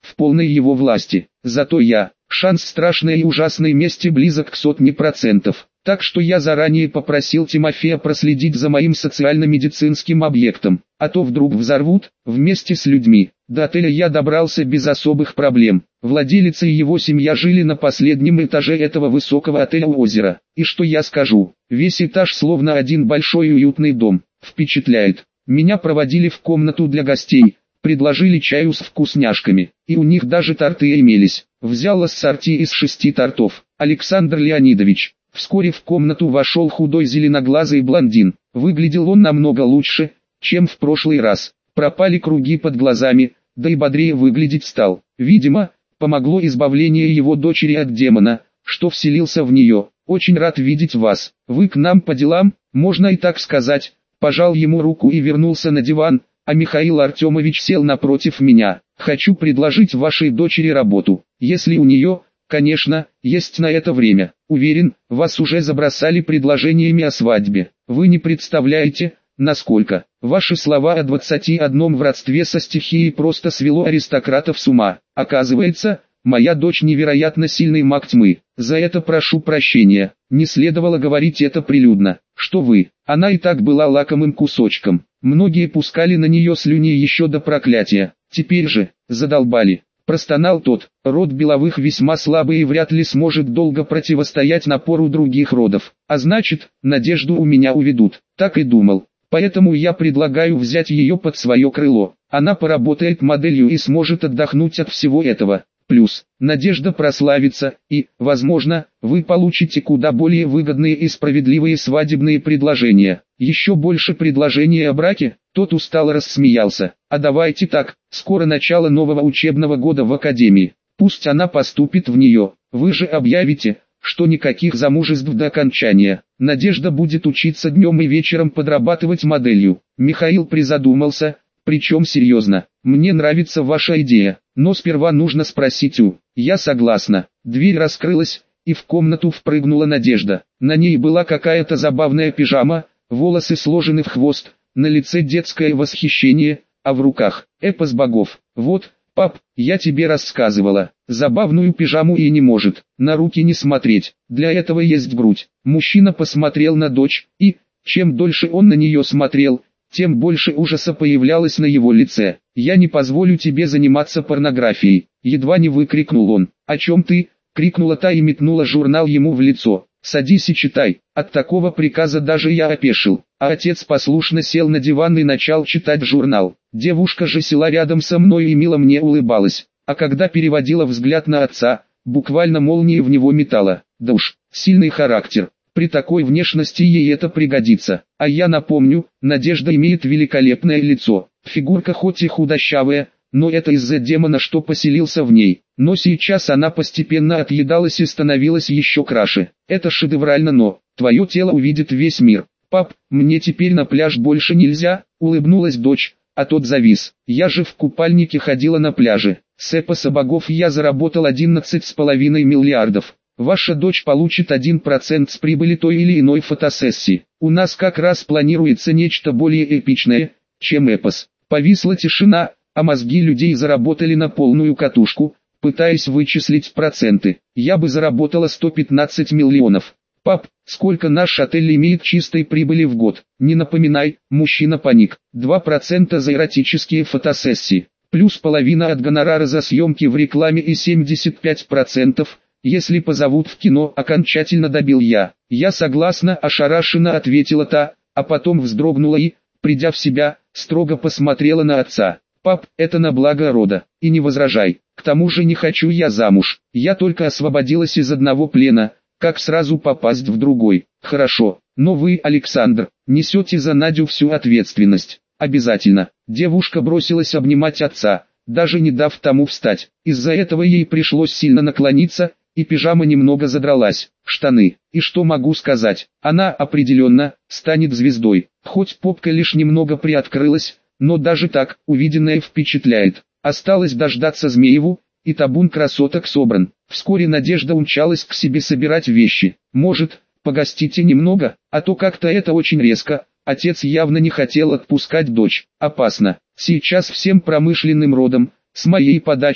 в полной его власти. Зато я, шанс страшной и ужасной мести близок к сотне процентов. Так что я заранее попросил Тимофея проследить за моим социально-медицинским объектом, а то вдруг взорвут, вместе с людьми. До отеля я добрался без особых проблем. Владелец и его семья жили на последнем этаже этого высокого отеля у озера. И что я скажу, весь этаж словно один большой уютный дом, впечатляет. Меня проводили в комнату для гостей, предложили чаю с вкусняшками, и у них даже торты имелись. Взял ассорти из шести тортов. Александр Леонидович. Вскоре в комнату вошел худой зеленоглазый блондин. Выглядел он намного лучше, чем в прошлый раз. Пропали круги под глазами, да и бодрее выглядеть стал. Видимо, помогло избавление его дочери от демона, что вселился в нее. Очень рад видеть вас. Вы к нам по делам, можно и так сказать. Пожал ему руку и вернулся на диван, а Михаил Артемович сел напротив меня. Хочу предложить вашей дочери работу, если у нее, конечно, есть на это время. Уверен, вас уже забросали предложениями о свадьбе. Вы не представляете, насколько. Ваши слова о двадцати одном в родстве со стихией просто свело аристократов с ума. Оказывается, моя дочь невероятно сильный маг тьмы. За это прошу прощения. Не следовало говорить это прилюдно. Что вы, она и так была лакомым кусочком. Многие пускали на нее слюни еще до проклятия. Теперь же, задолбали. Простонал тот, род Беловых весьма слабый и вряд ли сможет долго противостоять напору других родов. А значит, Надежду у меня уведут. Так и думал. Поэтому я предлагаю взять ее под свое крыло. Она поработает моделью и сможет отдохнуть от всего этого. Плюс, Надежда прославится, и, возможно, вы получите куда более выгодные и справедливые свадебные предложения. Еще больше предложений о браке? Тот устало рассмеялся. А давайте так, скоро начало нового учебного года в академии. Пусть она поступит в нее. Вы же объявите, что никаких замужеств до окончания. Надежда будет учиться днем и вечером подрабатывать моделью. Михаил призадумался, причем серьезно. Мне нравится ваша идея, но сперва нужно спросить у. Я согласна. Дверь раскрылась, и в комнату впрыгнула Надежда. На ней была какая-то забавная пижама, волосы сложены в хвост, на лице детское восхищение, а в руках эпос богов. Вот, пап, я тебе рассказывала, забавную пижаму и не может на руки не смотреть, для этого есть грудь. Мужчина посмотрел на дочь, и, чем дольше он на нее смотрел, тем больше ужаса появлялось на его лице. «Я не позволю тебе заниматься порнографией», едва не выкрикнул он. «О чем ты?» — крикнула та и метнула журнал ему в лицо. «Садись и читай». От такого приказа даже я опешил, а отец послушно сел на диван и начал читать журнал. Девушка же села рядом со мной и мило мне улыбалась, а когда переводила взгляд на отца, буквально молнией в него метала. Да уж, сильный характер. При такой внешности ей это пригодится. А я напомню, Надежда имеет великолепное лицо. Фигурка хоть и худощавая, но это из-за демона, что поселился в ней. Но сейчас она постепенно отъедалась и становилась еще краше. Это шедеврально, но твое тело увидит весь мир. Пап, мне теперь на пляж больше нельзя, улыбнулась дочь, а тот завис. Я же в купальнике ходила на пляже. С эпоса богов я заработал одиннадцать с половиной миллиардов. Ваша дочь получит один процент с прибыли той или иной фотосессии. У нас как раз планируется нечто более эпичное, чем эпос. Повисла тишина, а мозги людей заработали на полную катушку, пытаясь вычислить проценты. Я бы заработала сто пятнадцать миллионов. Пап, сколько наш отель имеет чистой прибыли в год? Не напоминай, мужчина паник. два процента за эротические фотосессии. Плюс половина от гонорара за съемки в рекламе и семьдесят пять процентов. Если позовут в кино, окончательно добил я. Я согласна, ошарашенно ответила та, а потом вздрогнула и, придя в себя, строго посмотрела на отца. Пап, это на благо рода, и не возражай. К тому же не хочу я замуж. Я только освободилась из одного плена, как сразу попасть в другой. Хорошо, но вы, Александр, несете за Надю всю ответственность. Обязательно. Девушка бросилась обнимать отца, даже не дав тому встать. Из-за этого ей пришлось сильно наклониться, и пижама немного задралась. Штаны. И что могу сказать? Она определенно станет звездой. Хоть попка лишь немного приоткрылась, но даже так увиденное впечатляет. Осталось дождаться Змееву, и табун красоток собран. Вскоре Надежда умчалась к себе собирать вещи. Может, погостите немного, а то как-то это очень резко. Отец явно не хотел отпускать дочь. Опасно. Сейчас всем промышленным родам, с моей подачи,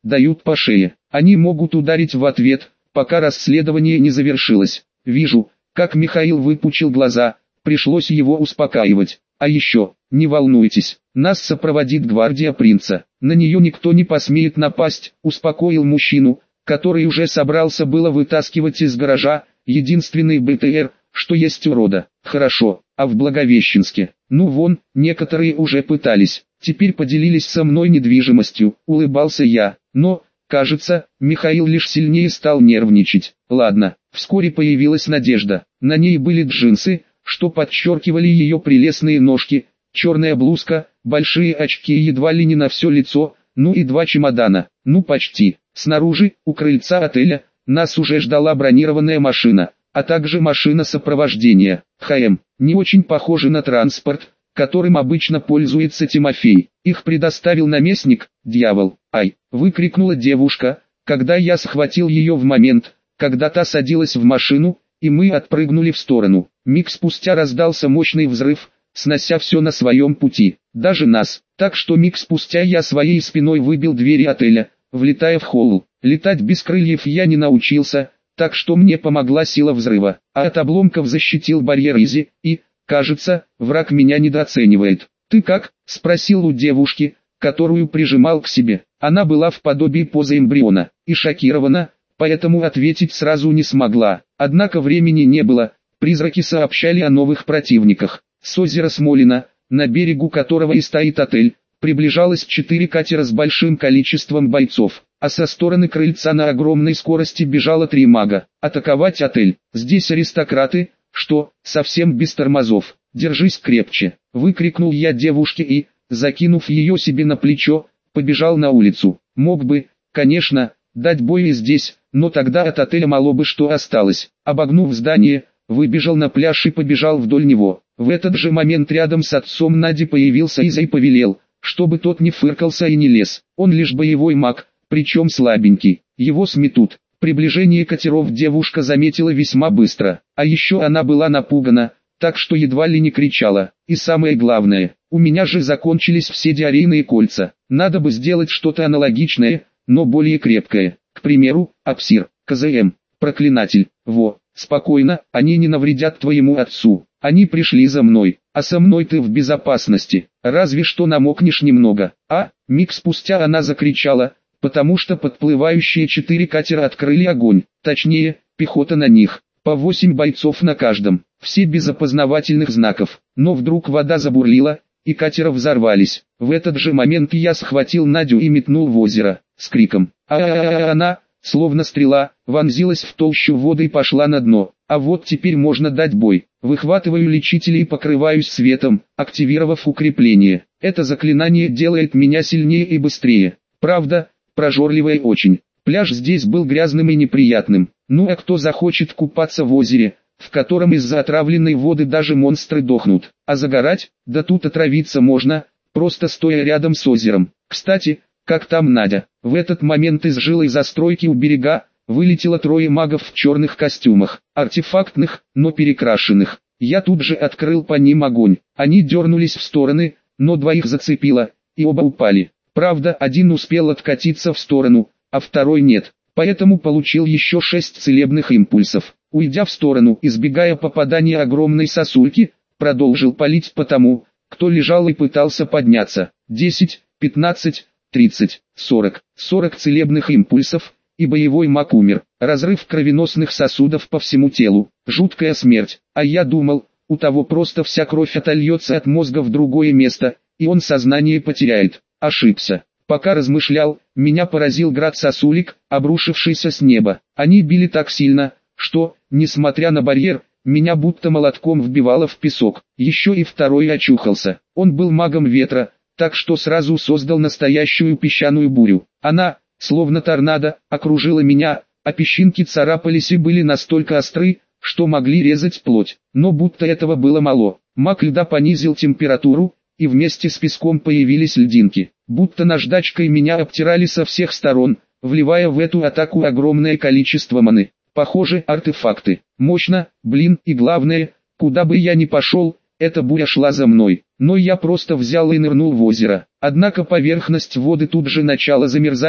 дают по шее. Они могут ударить в ответ, пока расследование не завершилось. Вижу, как Михаил выпучил глаза, пришлось его успокаивать. А еще, не волнуйтесь, нас сопроводит гвардия принца. На нее никто не посмеет напасть, успокоил мужчину, который уже собрался было вытаскивать из гаража единственный БТР, что есть у рода. Хорошо, а в Благовещенске? Ну вон, некоторые уже пытались, теперь поделились со мной недвижимостью, улыбался я. Но, кажется, Михаил лишь сильнее стал нервничать. Ладно, вскоре появилась Надежда. На ней были джинсы, что подчеркивали ее прелестные ножки, черная блузка, большие очки едва ли не на все лицо, ну и два чемодана, ну почти. Снаружи, у крыльца отеля, нас уже ждала бронированная машина, а также машина сопровождения. ХМ, не очень похожи на транспорт, которым обычно пользуется Тимофей. Их предоставил наместник, дьявол. Ай, выкрикнула девушка, когда я схватил ее в момент, когда та садилась в машину, и мы отпрыгнули в сторону. Миг спустя раздался мощный взрыв, снося все на своем пути, даже нас. Так что миг спустя я своей спиной выбил двери отеля, влетая в холл. Летать без крыльев я не научился, так что мне помогла сила взрыва, а от обломков защитил барьер Изи, и, кажется, враг меня недооценивает. «Ты как?» – спросил у девушки, которую прижимал к себе. Она была в подобии позы эмбриона, и шокирована, поэтому ответить сразу не смогла. Однако времени не было, призраки сообщали о новых противниках. С озера Смолино, на берегу которого и стоит отель, приближалось четыре катера с большим количеством бойцов, а со стороны крыльца на огромной скорости бежало три мага. Атаковать отель, здесь аристократы, что, совсем без тормозов. «Держись крепче», — выкрикнул я девушке и, закинув ее себе на плечо, побежал на улицу. Мог бы, конечно, дать бой и здесь, но тогда от отеля мало бы что осталось. Обогнув здание, выбежал на пляж и побежал вдоль него. В этот же момент рядом с отцом Нади появился Иза и повелел, чтобы тот не фыркался и не лез. Он лишь боевой маг, причем слабенький, его сметут. Приближение катеров девушка заметила весьма быстро, а еще она была напугана, так что едва ли не кричала. И самое главное, у меня же закончились все диарейные кольца. Надо бы сделать что-то аналогичное, но более крепкое. К примеру, Апсир, КЗМ, Проклинатель. Во, спокойно, они не навредят твоему отцу. Они пришли за мной, а со мной ты в безопасности. Разве что намокнешь немного. А, миг спустя она закричала, потому что подплывающие четыре катера открыли огонь. Точнее, пехота на них. По восемь бойцов на каждом, все без опознавательных знаков. Но вдруг вода забурлила, и катера взорвались. В этот же момент я схватил Надю и метнул в озеро, с криком «А-а-а-а!» Она, словно стрела, вонзилась в толщу воды и пошла на дно. А вот теперь можно дать бой. Выхватываю лечителей и покрываюсь светом, активировав укрепление. Это заклинание делает меня сильнее и быстрее. Правда, прожорливое очень. Пляж здесь был грязным и неприятным. Ну а кто захочет купаться в озере, в котором из-за отравленной воды даже монстры дохнут? А загорать? Да тут отравиться можно, просто стоя рядом с озером. Кстати, как там Надя? В этот момент из жилой застройки у берега вылетело трое магов в черных костюмах, артефактных, но перекрашенных. Я тут же открыл по ним огонь. Они дернулись в стороны, но двоих зацепило, и оба упали. Правда, один успел откатиться в сторону, а второй нет. Поэтому получил еще шесть целебных импульсов. Уйдя в сторону, избегая попадания огромной сосульки, продолжил палить по тому, кто лежал и пытался подняться. десять, пятнадцать, тридцать, сорок, сорок целебных импульсов, и боевой маг умер. Разрыв кровеносных сосудов по всему телу. Жуткая смерть. А я думал, у того просто вся кровь отольется от мозга в другое место, и он сознание потеряет. Ошибся. Пока размышлял, меня поразил град сосулек, обрушившийся с неба. Они били так сильно, что, несмотря на барьер, меня будто молотком вбивало в песок. Еще и второй очухался. Он был магом ветра, так что сразу создал настоящую песчаную бурю. Она, словно торнадо, окружила меня, а песчинки царапались и были настолько остры, что могли резать плоть. Но будто этого было мало. Маг льда понизил температуру, и вместе с песком появились льдинки. Будто наждачкой меня обтирали со всех сторон, вливая в эту атаку огромное количество маны. Похоже, артефакты. Мощно, блин, и главное, куда бы я ни пошел, эта буря шла за мной. Но я просто взял и нырнул в озеро. Однако поверхность воды тут же начала замерзать,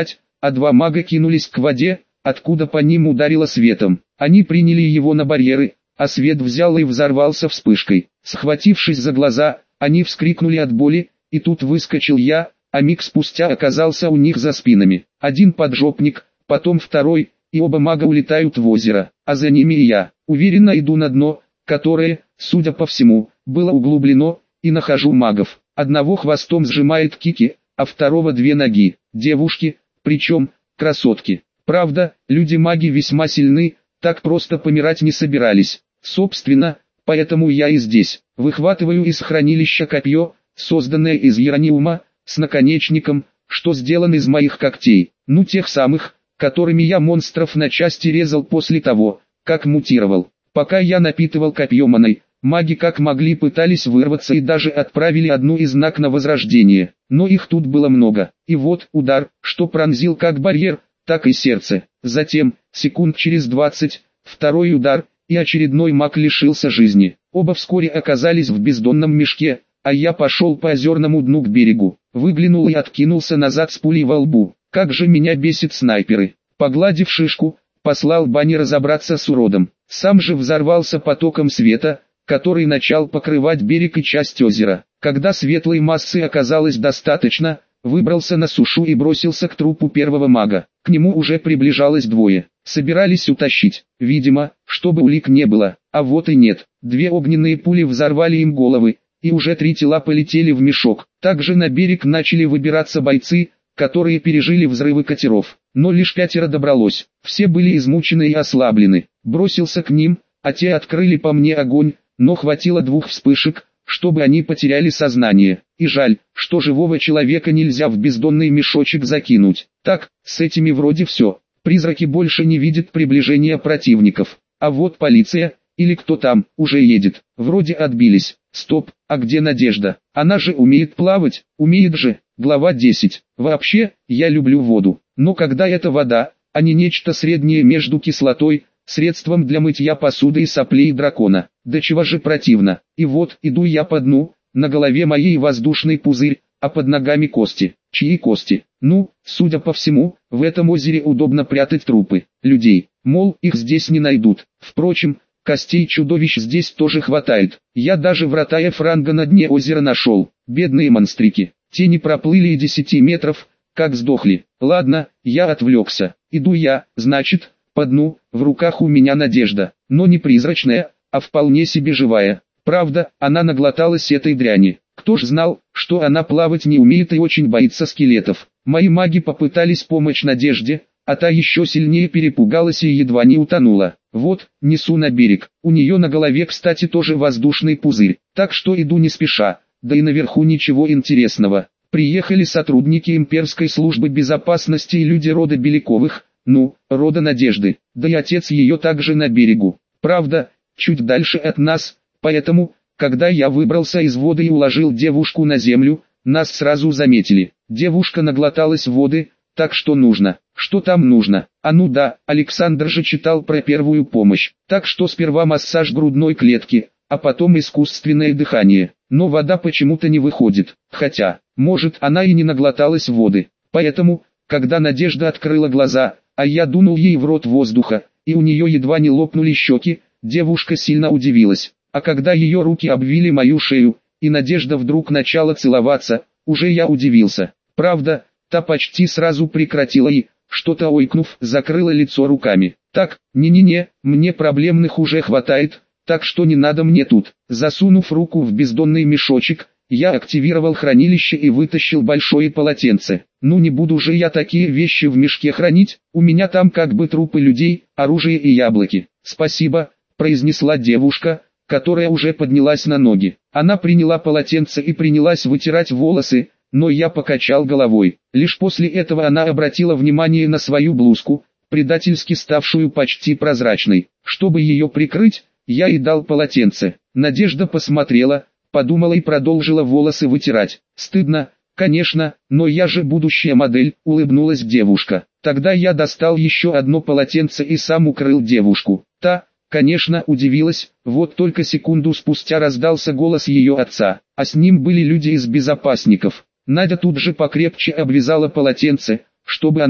а два мага кинулись к воде, откуда по ним ударило светом. Они приняли его на барьеры, а свет взял и взорвался вспышкой. Схватившись за глаза, они вскрикнули от боли, и тут выскочил я, а миг спустя оказался у них за спинами. Один поджопник, потом второй, и оба мага улетают в озеро, а за ними и я. Уверенно иду на дно, которое, судя по всему, было углублено, и нахожу магов. Одного хвостом сжимает Кики, а второго две ноги. Девушки, причем, красотки. Правда, люди-маги весьма сильны, так просто помирать не собирались. Собственно, поэтому я и здесь. Выхватываю из хранилища копье, созданное из ярониума, с наконечником, что сделан из моих когтей. Ну тех самых, которыми я монстров на части резал после того, как мутировал. Пока я напитывал копье маной, маги как могли пытались вырваться и даже отправили одну из знак на возрождение. Но их тут было много. И вот удар, что пронзил как барьер, так и сердце. Затем, секунд через двадцать, второй удар, и очередной маг лишился жизни. Оба вскоре оказались в бездонном мешке, а я пошел по озерному дну к берегу. Выглянул и откинулся назад с пулей во лбу. Как же меня бесит снайперы. Погладив шишку, послал Бани разобраться с уродом. Сам же взорвался потоком света, который начал покрывать берег и часть озера. Когда светлой массы оказалось достаточно, выбрался на сушу и бросился к трупу первого мага. К нему уже приближалось двое. Собирались утащить, видимо, чтобы улик не было. А вот и нет. Две огненные пули взорвали им головы, и уже три тела полетели в мешок. Также на берег начали выбираться бойцы, которые пережили взрывы катеров. Но лишь пятеро добралось. Все были измучены и ослаблены. Бросился к ним, а те открыли по мне огонь, но хватило двух вспышек, чтобы они потеряли сознание. И жаль, что живого человека нельзя в бездонный мешочек закинуть. Так, с этими вроде все. Призраки больше не видят приближения противников. А вот полиция, или кто там, уже едет. Вроде отбились. Стоп, а где Надежда? Она же умеет плавать, умеет же. Глава десять. Вообще, я люблю воду. Но когда это вода, а не нечто среднее между кислотой, средством для мытья посуды и соплей дракона. Да чего же противно. И вот, иду я по дну, на голове моей воздушный пузырь, а под ногами кости. Чьи кости? Ну, судя по всему, в этом озере удобно прятать трупы людей. Мол, их здесь не найдут. Впрочем, костей чудовищ здесь тоже хватает. Я даже врата Эфранга на дне озера нашел. Бедные монстрики. Те не проплыли и десяти метров, как сдохли. Ладно, я отвлекся. Иду я, значит, по дну, в руках у меня Надежда. Но не призрачная, а вполне себе живая. Правда, она наглоталась этой дряни. Кто ж знал, что она плавать не умеет и очень боится скелетов. Мои маги попытались помочь Надежде, а та еще сильнее перепугалась и едва не утонула. Вот, несу на берег. У нее на голове, кстати, тоже воздушный пузырь. Так что иду не спеша, да и наверху ничего интересного. Приехали сотрудники имперской службы безопасности и люди рода Беляковых, ну, рода Надежды, да и отец ее также на берегу. Правда, чуть дальше от нас, поэтому, когда я выбрался из воды и уложил девушку на землю, нас сразу заметили. Девушка наглоталась воды, так что нужно. Что там нужно? А ну да, Александр же читал про первую помощь. Так что сперва массаж грудной клетки, а потом искусственное дыхание. Но вода почему-то не выходит. Хотя, может, она и не наглоталась воды. Поэтому, когда Надежда открыла глаза, а я дунул ей в рот воздуха, и у нее едва не лопнули щеки, девушка сильно удивилась. А когда ее руки обвили мою шею, и Надежда вдруг начала целоваться, уже я удивился. Правда, та почти сразу прекратила и, что-то ойкнув, закрыла лицо руками. Так, не-не-не, мне проблемных уже хватает, так что не надо мне тут. Засунув руку в бездонный мешочек, я активировал хранилище и вытащил большое полотенце. Ну не буду же я такие вещи в мешке хранить, у меня там как бы трупы людей, оружие и яблоки. Спасибо, произнесла девушка, которая уже поднялась на ноги. Она приняла полотенце и принялась вытирать волосы, но я покачал головой. Лишь после этого она обратила внимание на свою блузку, предательски ставшую почти прозрачной. Чтобы ее прикрыть, я и дал полотенце. Надежда посмотрела, подумала и продолжила волосы вытирать. Стыдно, конечно, но я же будущая модель, улыбнулась девушка. Тогда я достал еще одно полотенце и сам укрыл девушку. Та, конечно, удивилась, вот только секунду спустя раздался голос ее отца, а с ним были люди из безопасников. Надя тут же покрепче обвязала полотенце, чтобы оно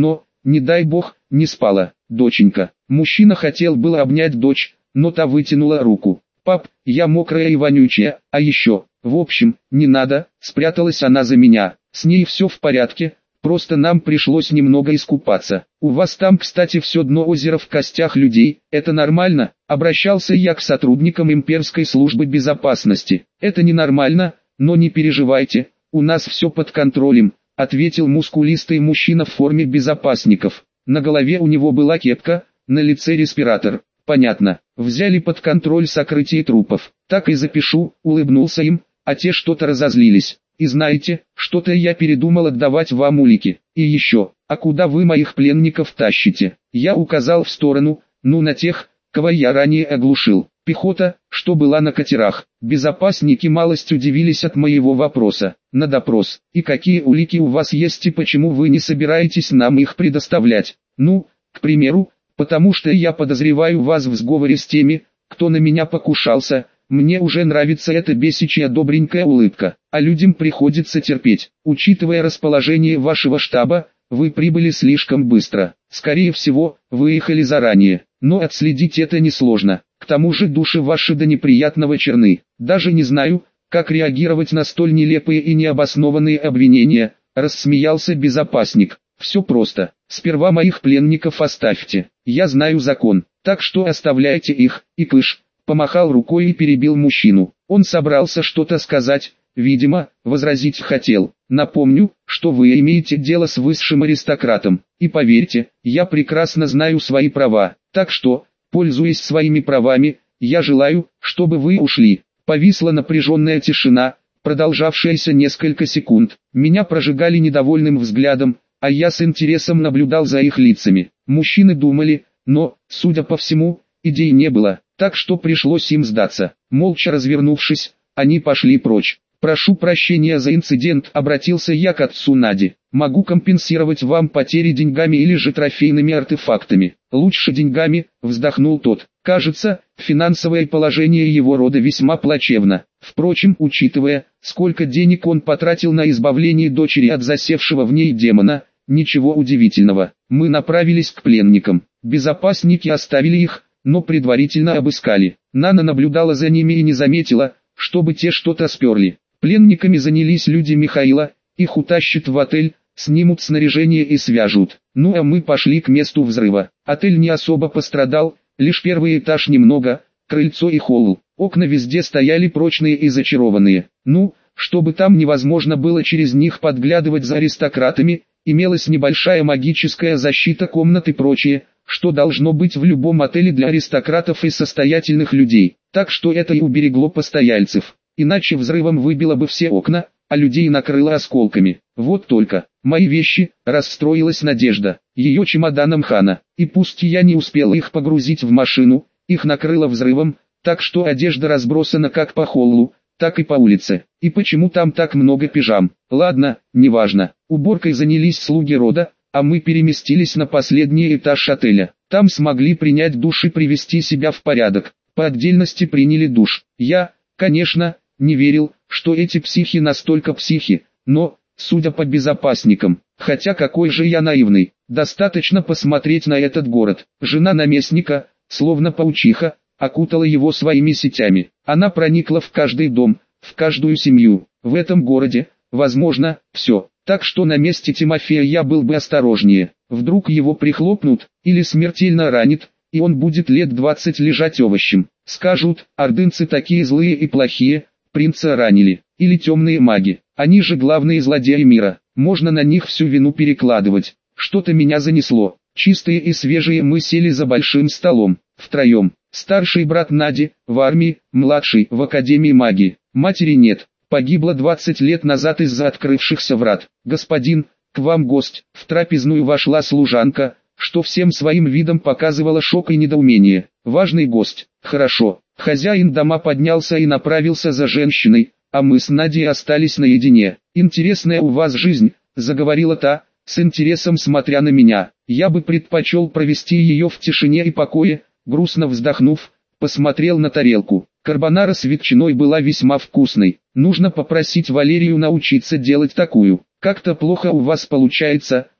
не дай бог, не спала. Доченька. Мужчина хотел было обнять дочь, но та вытянула руку. Пап, я мокрая и вонючая, а еще, в общем, не надо, спряталась она за меня. С ней все в порядке, просто нам пришлось немного искупаться. У вас там, кстати, все дно озера в костях людей, это нормально? Обращался я к сотрудникам имперской службы безопасности. Это ненормально, но не переживайте, у нас все под контролем, ответил мускулистый мужчина в форме безопасников. На голове у него была кепка, на лице респиратор. Понятно, взяли под контроль сокрытие трупов. Так и запишу, улыбнулся им, а те что-то разозлились. И знаете, что-то я передумал отдавать вам улики. И еще, а куда вы моих пленников тащите? Я указал в сторону, ну на тех, кого я ранее оглушил. Пехота, что была на катерах. Безопасники малость удивились от моего вопроса. На допрос. И какие улики у вас есть и почему вы не собираетесь нам их предоставлять? Ну, к примеру, потому что я подозреваю вас в сговоре с теми, кто на меня покушался. Мне уже нравится эта бесичья добренькая улыбка, а людям приходится терпеть. Учитывая расположение вашего штаба, вы прибыли слишком быстро. Скорее всего, выехали заранее, но отследить это несложно. К тому же души ваши до неприятного черны. Даже не знаю, как реагировать на столь нелепые и необоснованные обвинения, рассмеялся безопасник. Все просто. Сперва моих пленников оставьте. Я знаю закон, так что оставляйте их. И кыш, помахал рукой и перебил мужчину. Он собрался что-то сказать, видимо, возразить хотел. Напомню, что вы имеете дело с высшим аристократом. И поверьте, я прекрасно знаю свои права. Так что, пользуясь своими правами, я желаю, чтобы вы ушли. Повисла напряженная тишина, продолжавшаяся несколько секунд. Меня прожигали недовольным взглядом, а я с интересом наблюдал за их лицами. Мужчины думали, но, судя по всему, идей не было, так что пришлось им сдаться. Молча развернувшись, они пошли прочь. «Прошу прощения за инцидент», — обратился я к отцу Нади. «Могу компенсировать вам потери деньгами или же трофейными артефактами». «Лучше деньгами», — вздохнул тот. «Кажется, финансовое положение его рода весьма плачевно. Впрочем, учитывая, сколько денег он потратил на избавление дочери от засевшего в ней демона, ничего удивительного». Мы направились к пленникам. Безопасники оставили их, но предварительно обыскали. Нана наблюдала за ними и не заметила, чтобы те что-то сперли. Пленниками занялись люди Михаила, их утащат в отель, снимут снаряжение и свяжут. Ну а мы пошли к месту взрыва. Отель не особо пострадал, лишь первый этаж немного, крыльцо и холл. Окна везде стояли прочные и зачарованные. Ну, чтобы там невозможно было через них подглядывать за аристократами, имелась небольшая магическая защита комнат и прочее, что должно быть в любом отеле для аристократов и состоятельных людей. Так что это и уберегло постояльцев. Иначе взрывом выбило бы все окна, а людей накрыло осколками. Вот только, мои вещи, расстроилась Надежда, ее чемоданом Хана. И пусть я не успел их погрузить в машину, их накрыло взрывом, так что одежда разбросана как по холлу, так и по улице. И почему там так много пижам? Ладно, неважно. Уборкой занялись слуги рода, а мы переместились на последний этаж отеля. Там смогли принять душ и привести себя в порядок. По отдельности приняли душ. Я, конечно, не верил, что эти психи настолько психи, но, судя по безопасникам, хотя какой же я наивный, достаточно посмотреть на этот город. Жена наместника, словно паучиха, окутала его своими сетями. Она проникла в каждый дом, в каждую семью. В этом городе, возможно, все. Так что на месте Тимофея я был бы осторожнее. Вдруг его прихлопнут, или смертельно ранит, и он будет лет двадцать лежать овощем. Скажут, ордынцы такие злые и плохие, принца ранили. Или темные маги. Они же главные злодеи мира. Можно на них всю вину перекладывать. Что-то меня занесло. Чистые и свежие мы сели за большим столом. Втроем. Старший брат Нади, в армии, младший, в академии магии. Матери нет. Погибла двадцать лет назад из-за открывшихся врат. «Господин, к вам гость». В трапезную вошла служанка, что всем своим видом показывала шок и недоумение. «Важный гость. Хорошо». Хозяин дома поднялся и направился за женщиной, а мы с Надей остались наедине. «Интересная у вас жизнь», — заговорила та, с интересом смотря на меня. «Я бы предпочел провести ее в тишине и покое», грустно вздохнув, посмотрел на тарелку. Карбонара с ветчиной была весьма вкусной. Нужно попросить Валерию научиться делать такую. «Как-то плохо у вас получается»,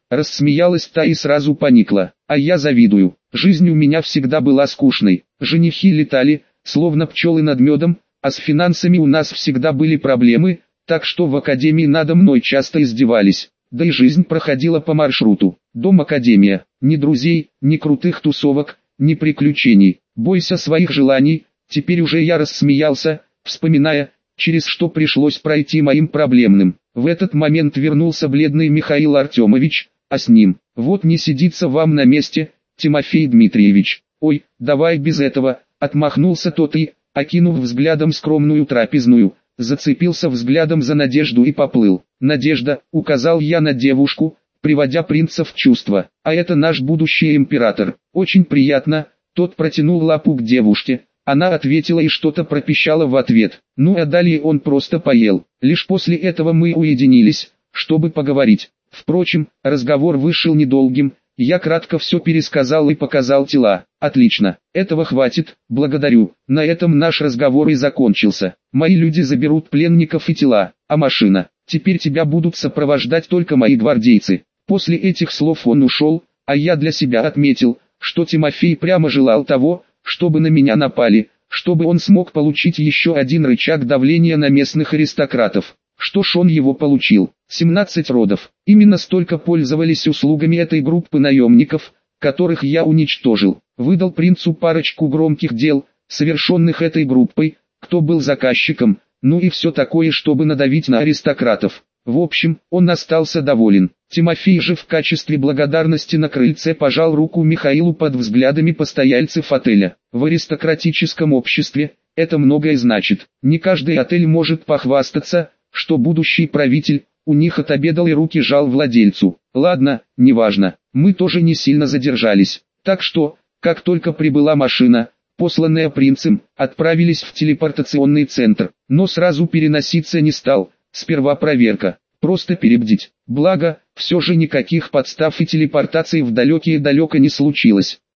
Рассмеялась та и сразу поникла. А я завидую. Жизнь у меня всегда была скучной. Женихи летали, словно пчелы над медом, а с финансами у нас всегда были проблемы, так что в академии надо мной часто издевались. Да и жизнь проходила по маршруту. Дом-академия. Ни друзей, ни крутых тусовок, ни приключений. Бойся своих желаний. Теперь уже я рассмеялся, вспоминая, через что пришлось пройти моим проблемным. В этот момент вернулся бледный Михаил Артемович, а с ним: вот не сидится вам на месте, Тимофей Дмитриевич. Ой, давай без этого, отмахнулся тот и, окинув взглядом скромную трапезную, зацепился взглядом за Надежду и поплыл. «Надежда», — указал я на девушку, приводя принца в чувство, — «а это наш будущий император». «Очень приятно», — тот протянул лапу к девушке. Она ответила и что-то пропищала в ответ. Ну а далее он просто поел. Лишь после этого мы уединились, чтобы поговорить. Впрочем, разговор вышел недолгим. Я кратко все пересказал и показал тела. Отлично, этого хватит, благодарю. На этом наш разговор и закончился. Мои люди заберут пленников и тела, а машина. Теперь тебя будут сопровождать только мои гвардейцы. После этих слов он ушел, а я для себя отметил, что Тимофей прямо желал того, чтобы на меня напали, чтобы он смог получить еще один рычаг давления на местных аристократов. Что ж, он его получил. семнадцать родов. Именно столько пользовались услугами этой группы наемников, которых я уничтожил. Выдал принцу парочку громких дел, совершенных этой группой, кто был заказчиком, ну и все такое, чтобы надавить на аристократов. В общем, он остался доволен. Тимофей же в качестве благодарности на крыльце пожал руку Михаилу под взглядами постояльцев отеля. В аристократическом обществе это многое значит. Не каждый отель может похвастаться, что будущий правитель у них отобедал и руки жал владельцу. Ладно, неважно, мы тоже не сильно задержались. Так что, как только прибыла машина, посланная принцем, отправились в телепортационный центр. Но сразу переноситься не стал. Сперва проверка, просто перебдить. Благо, все же никаких подстав и телепортаций в далекие далеко не случилось.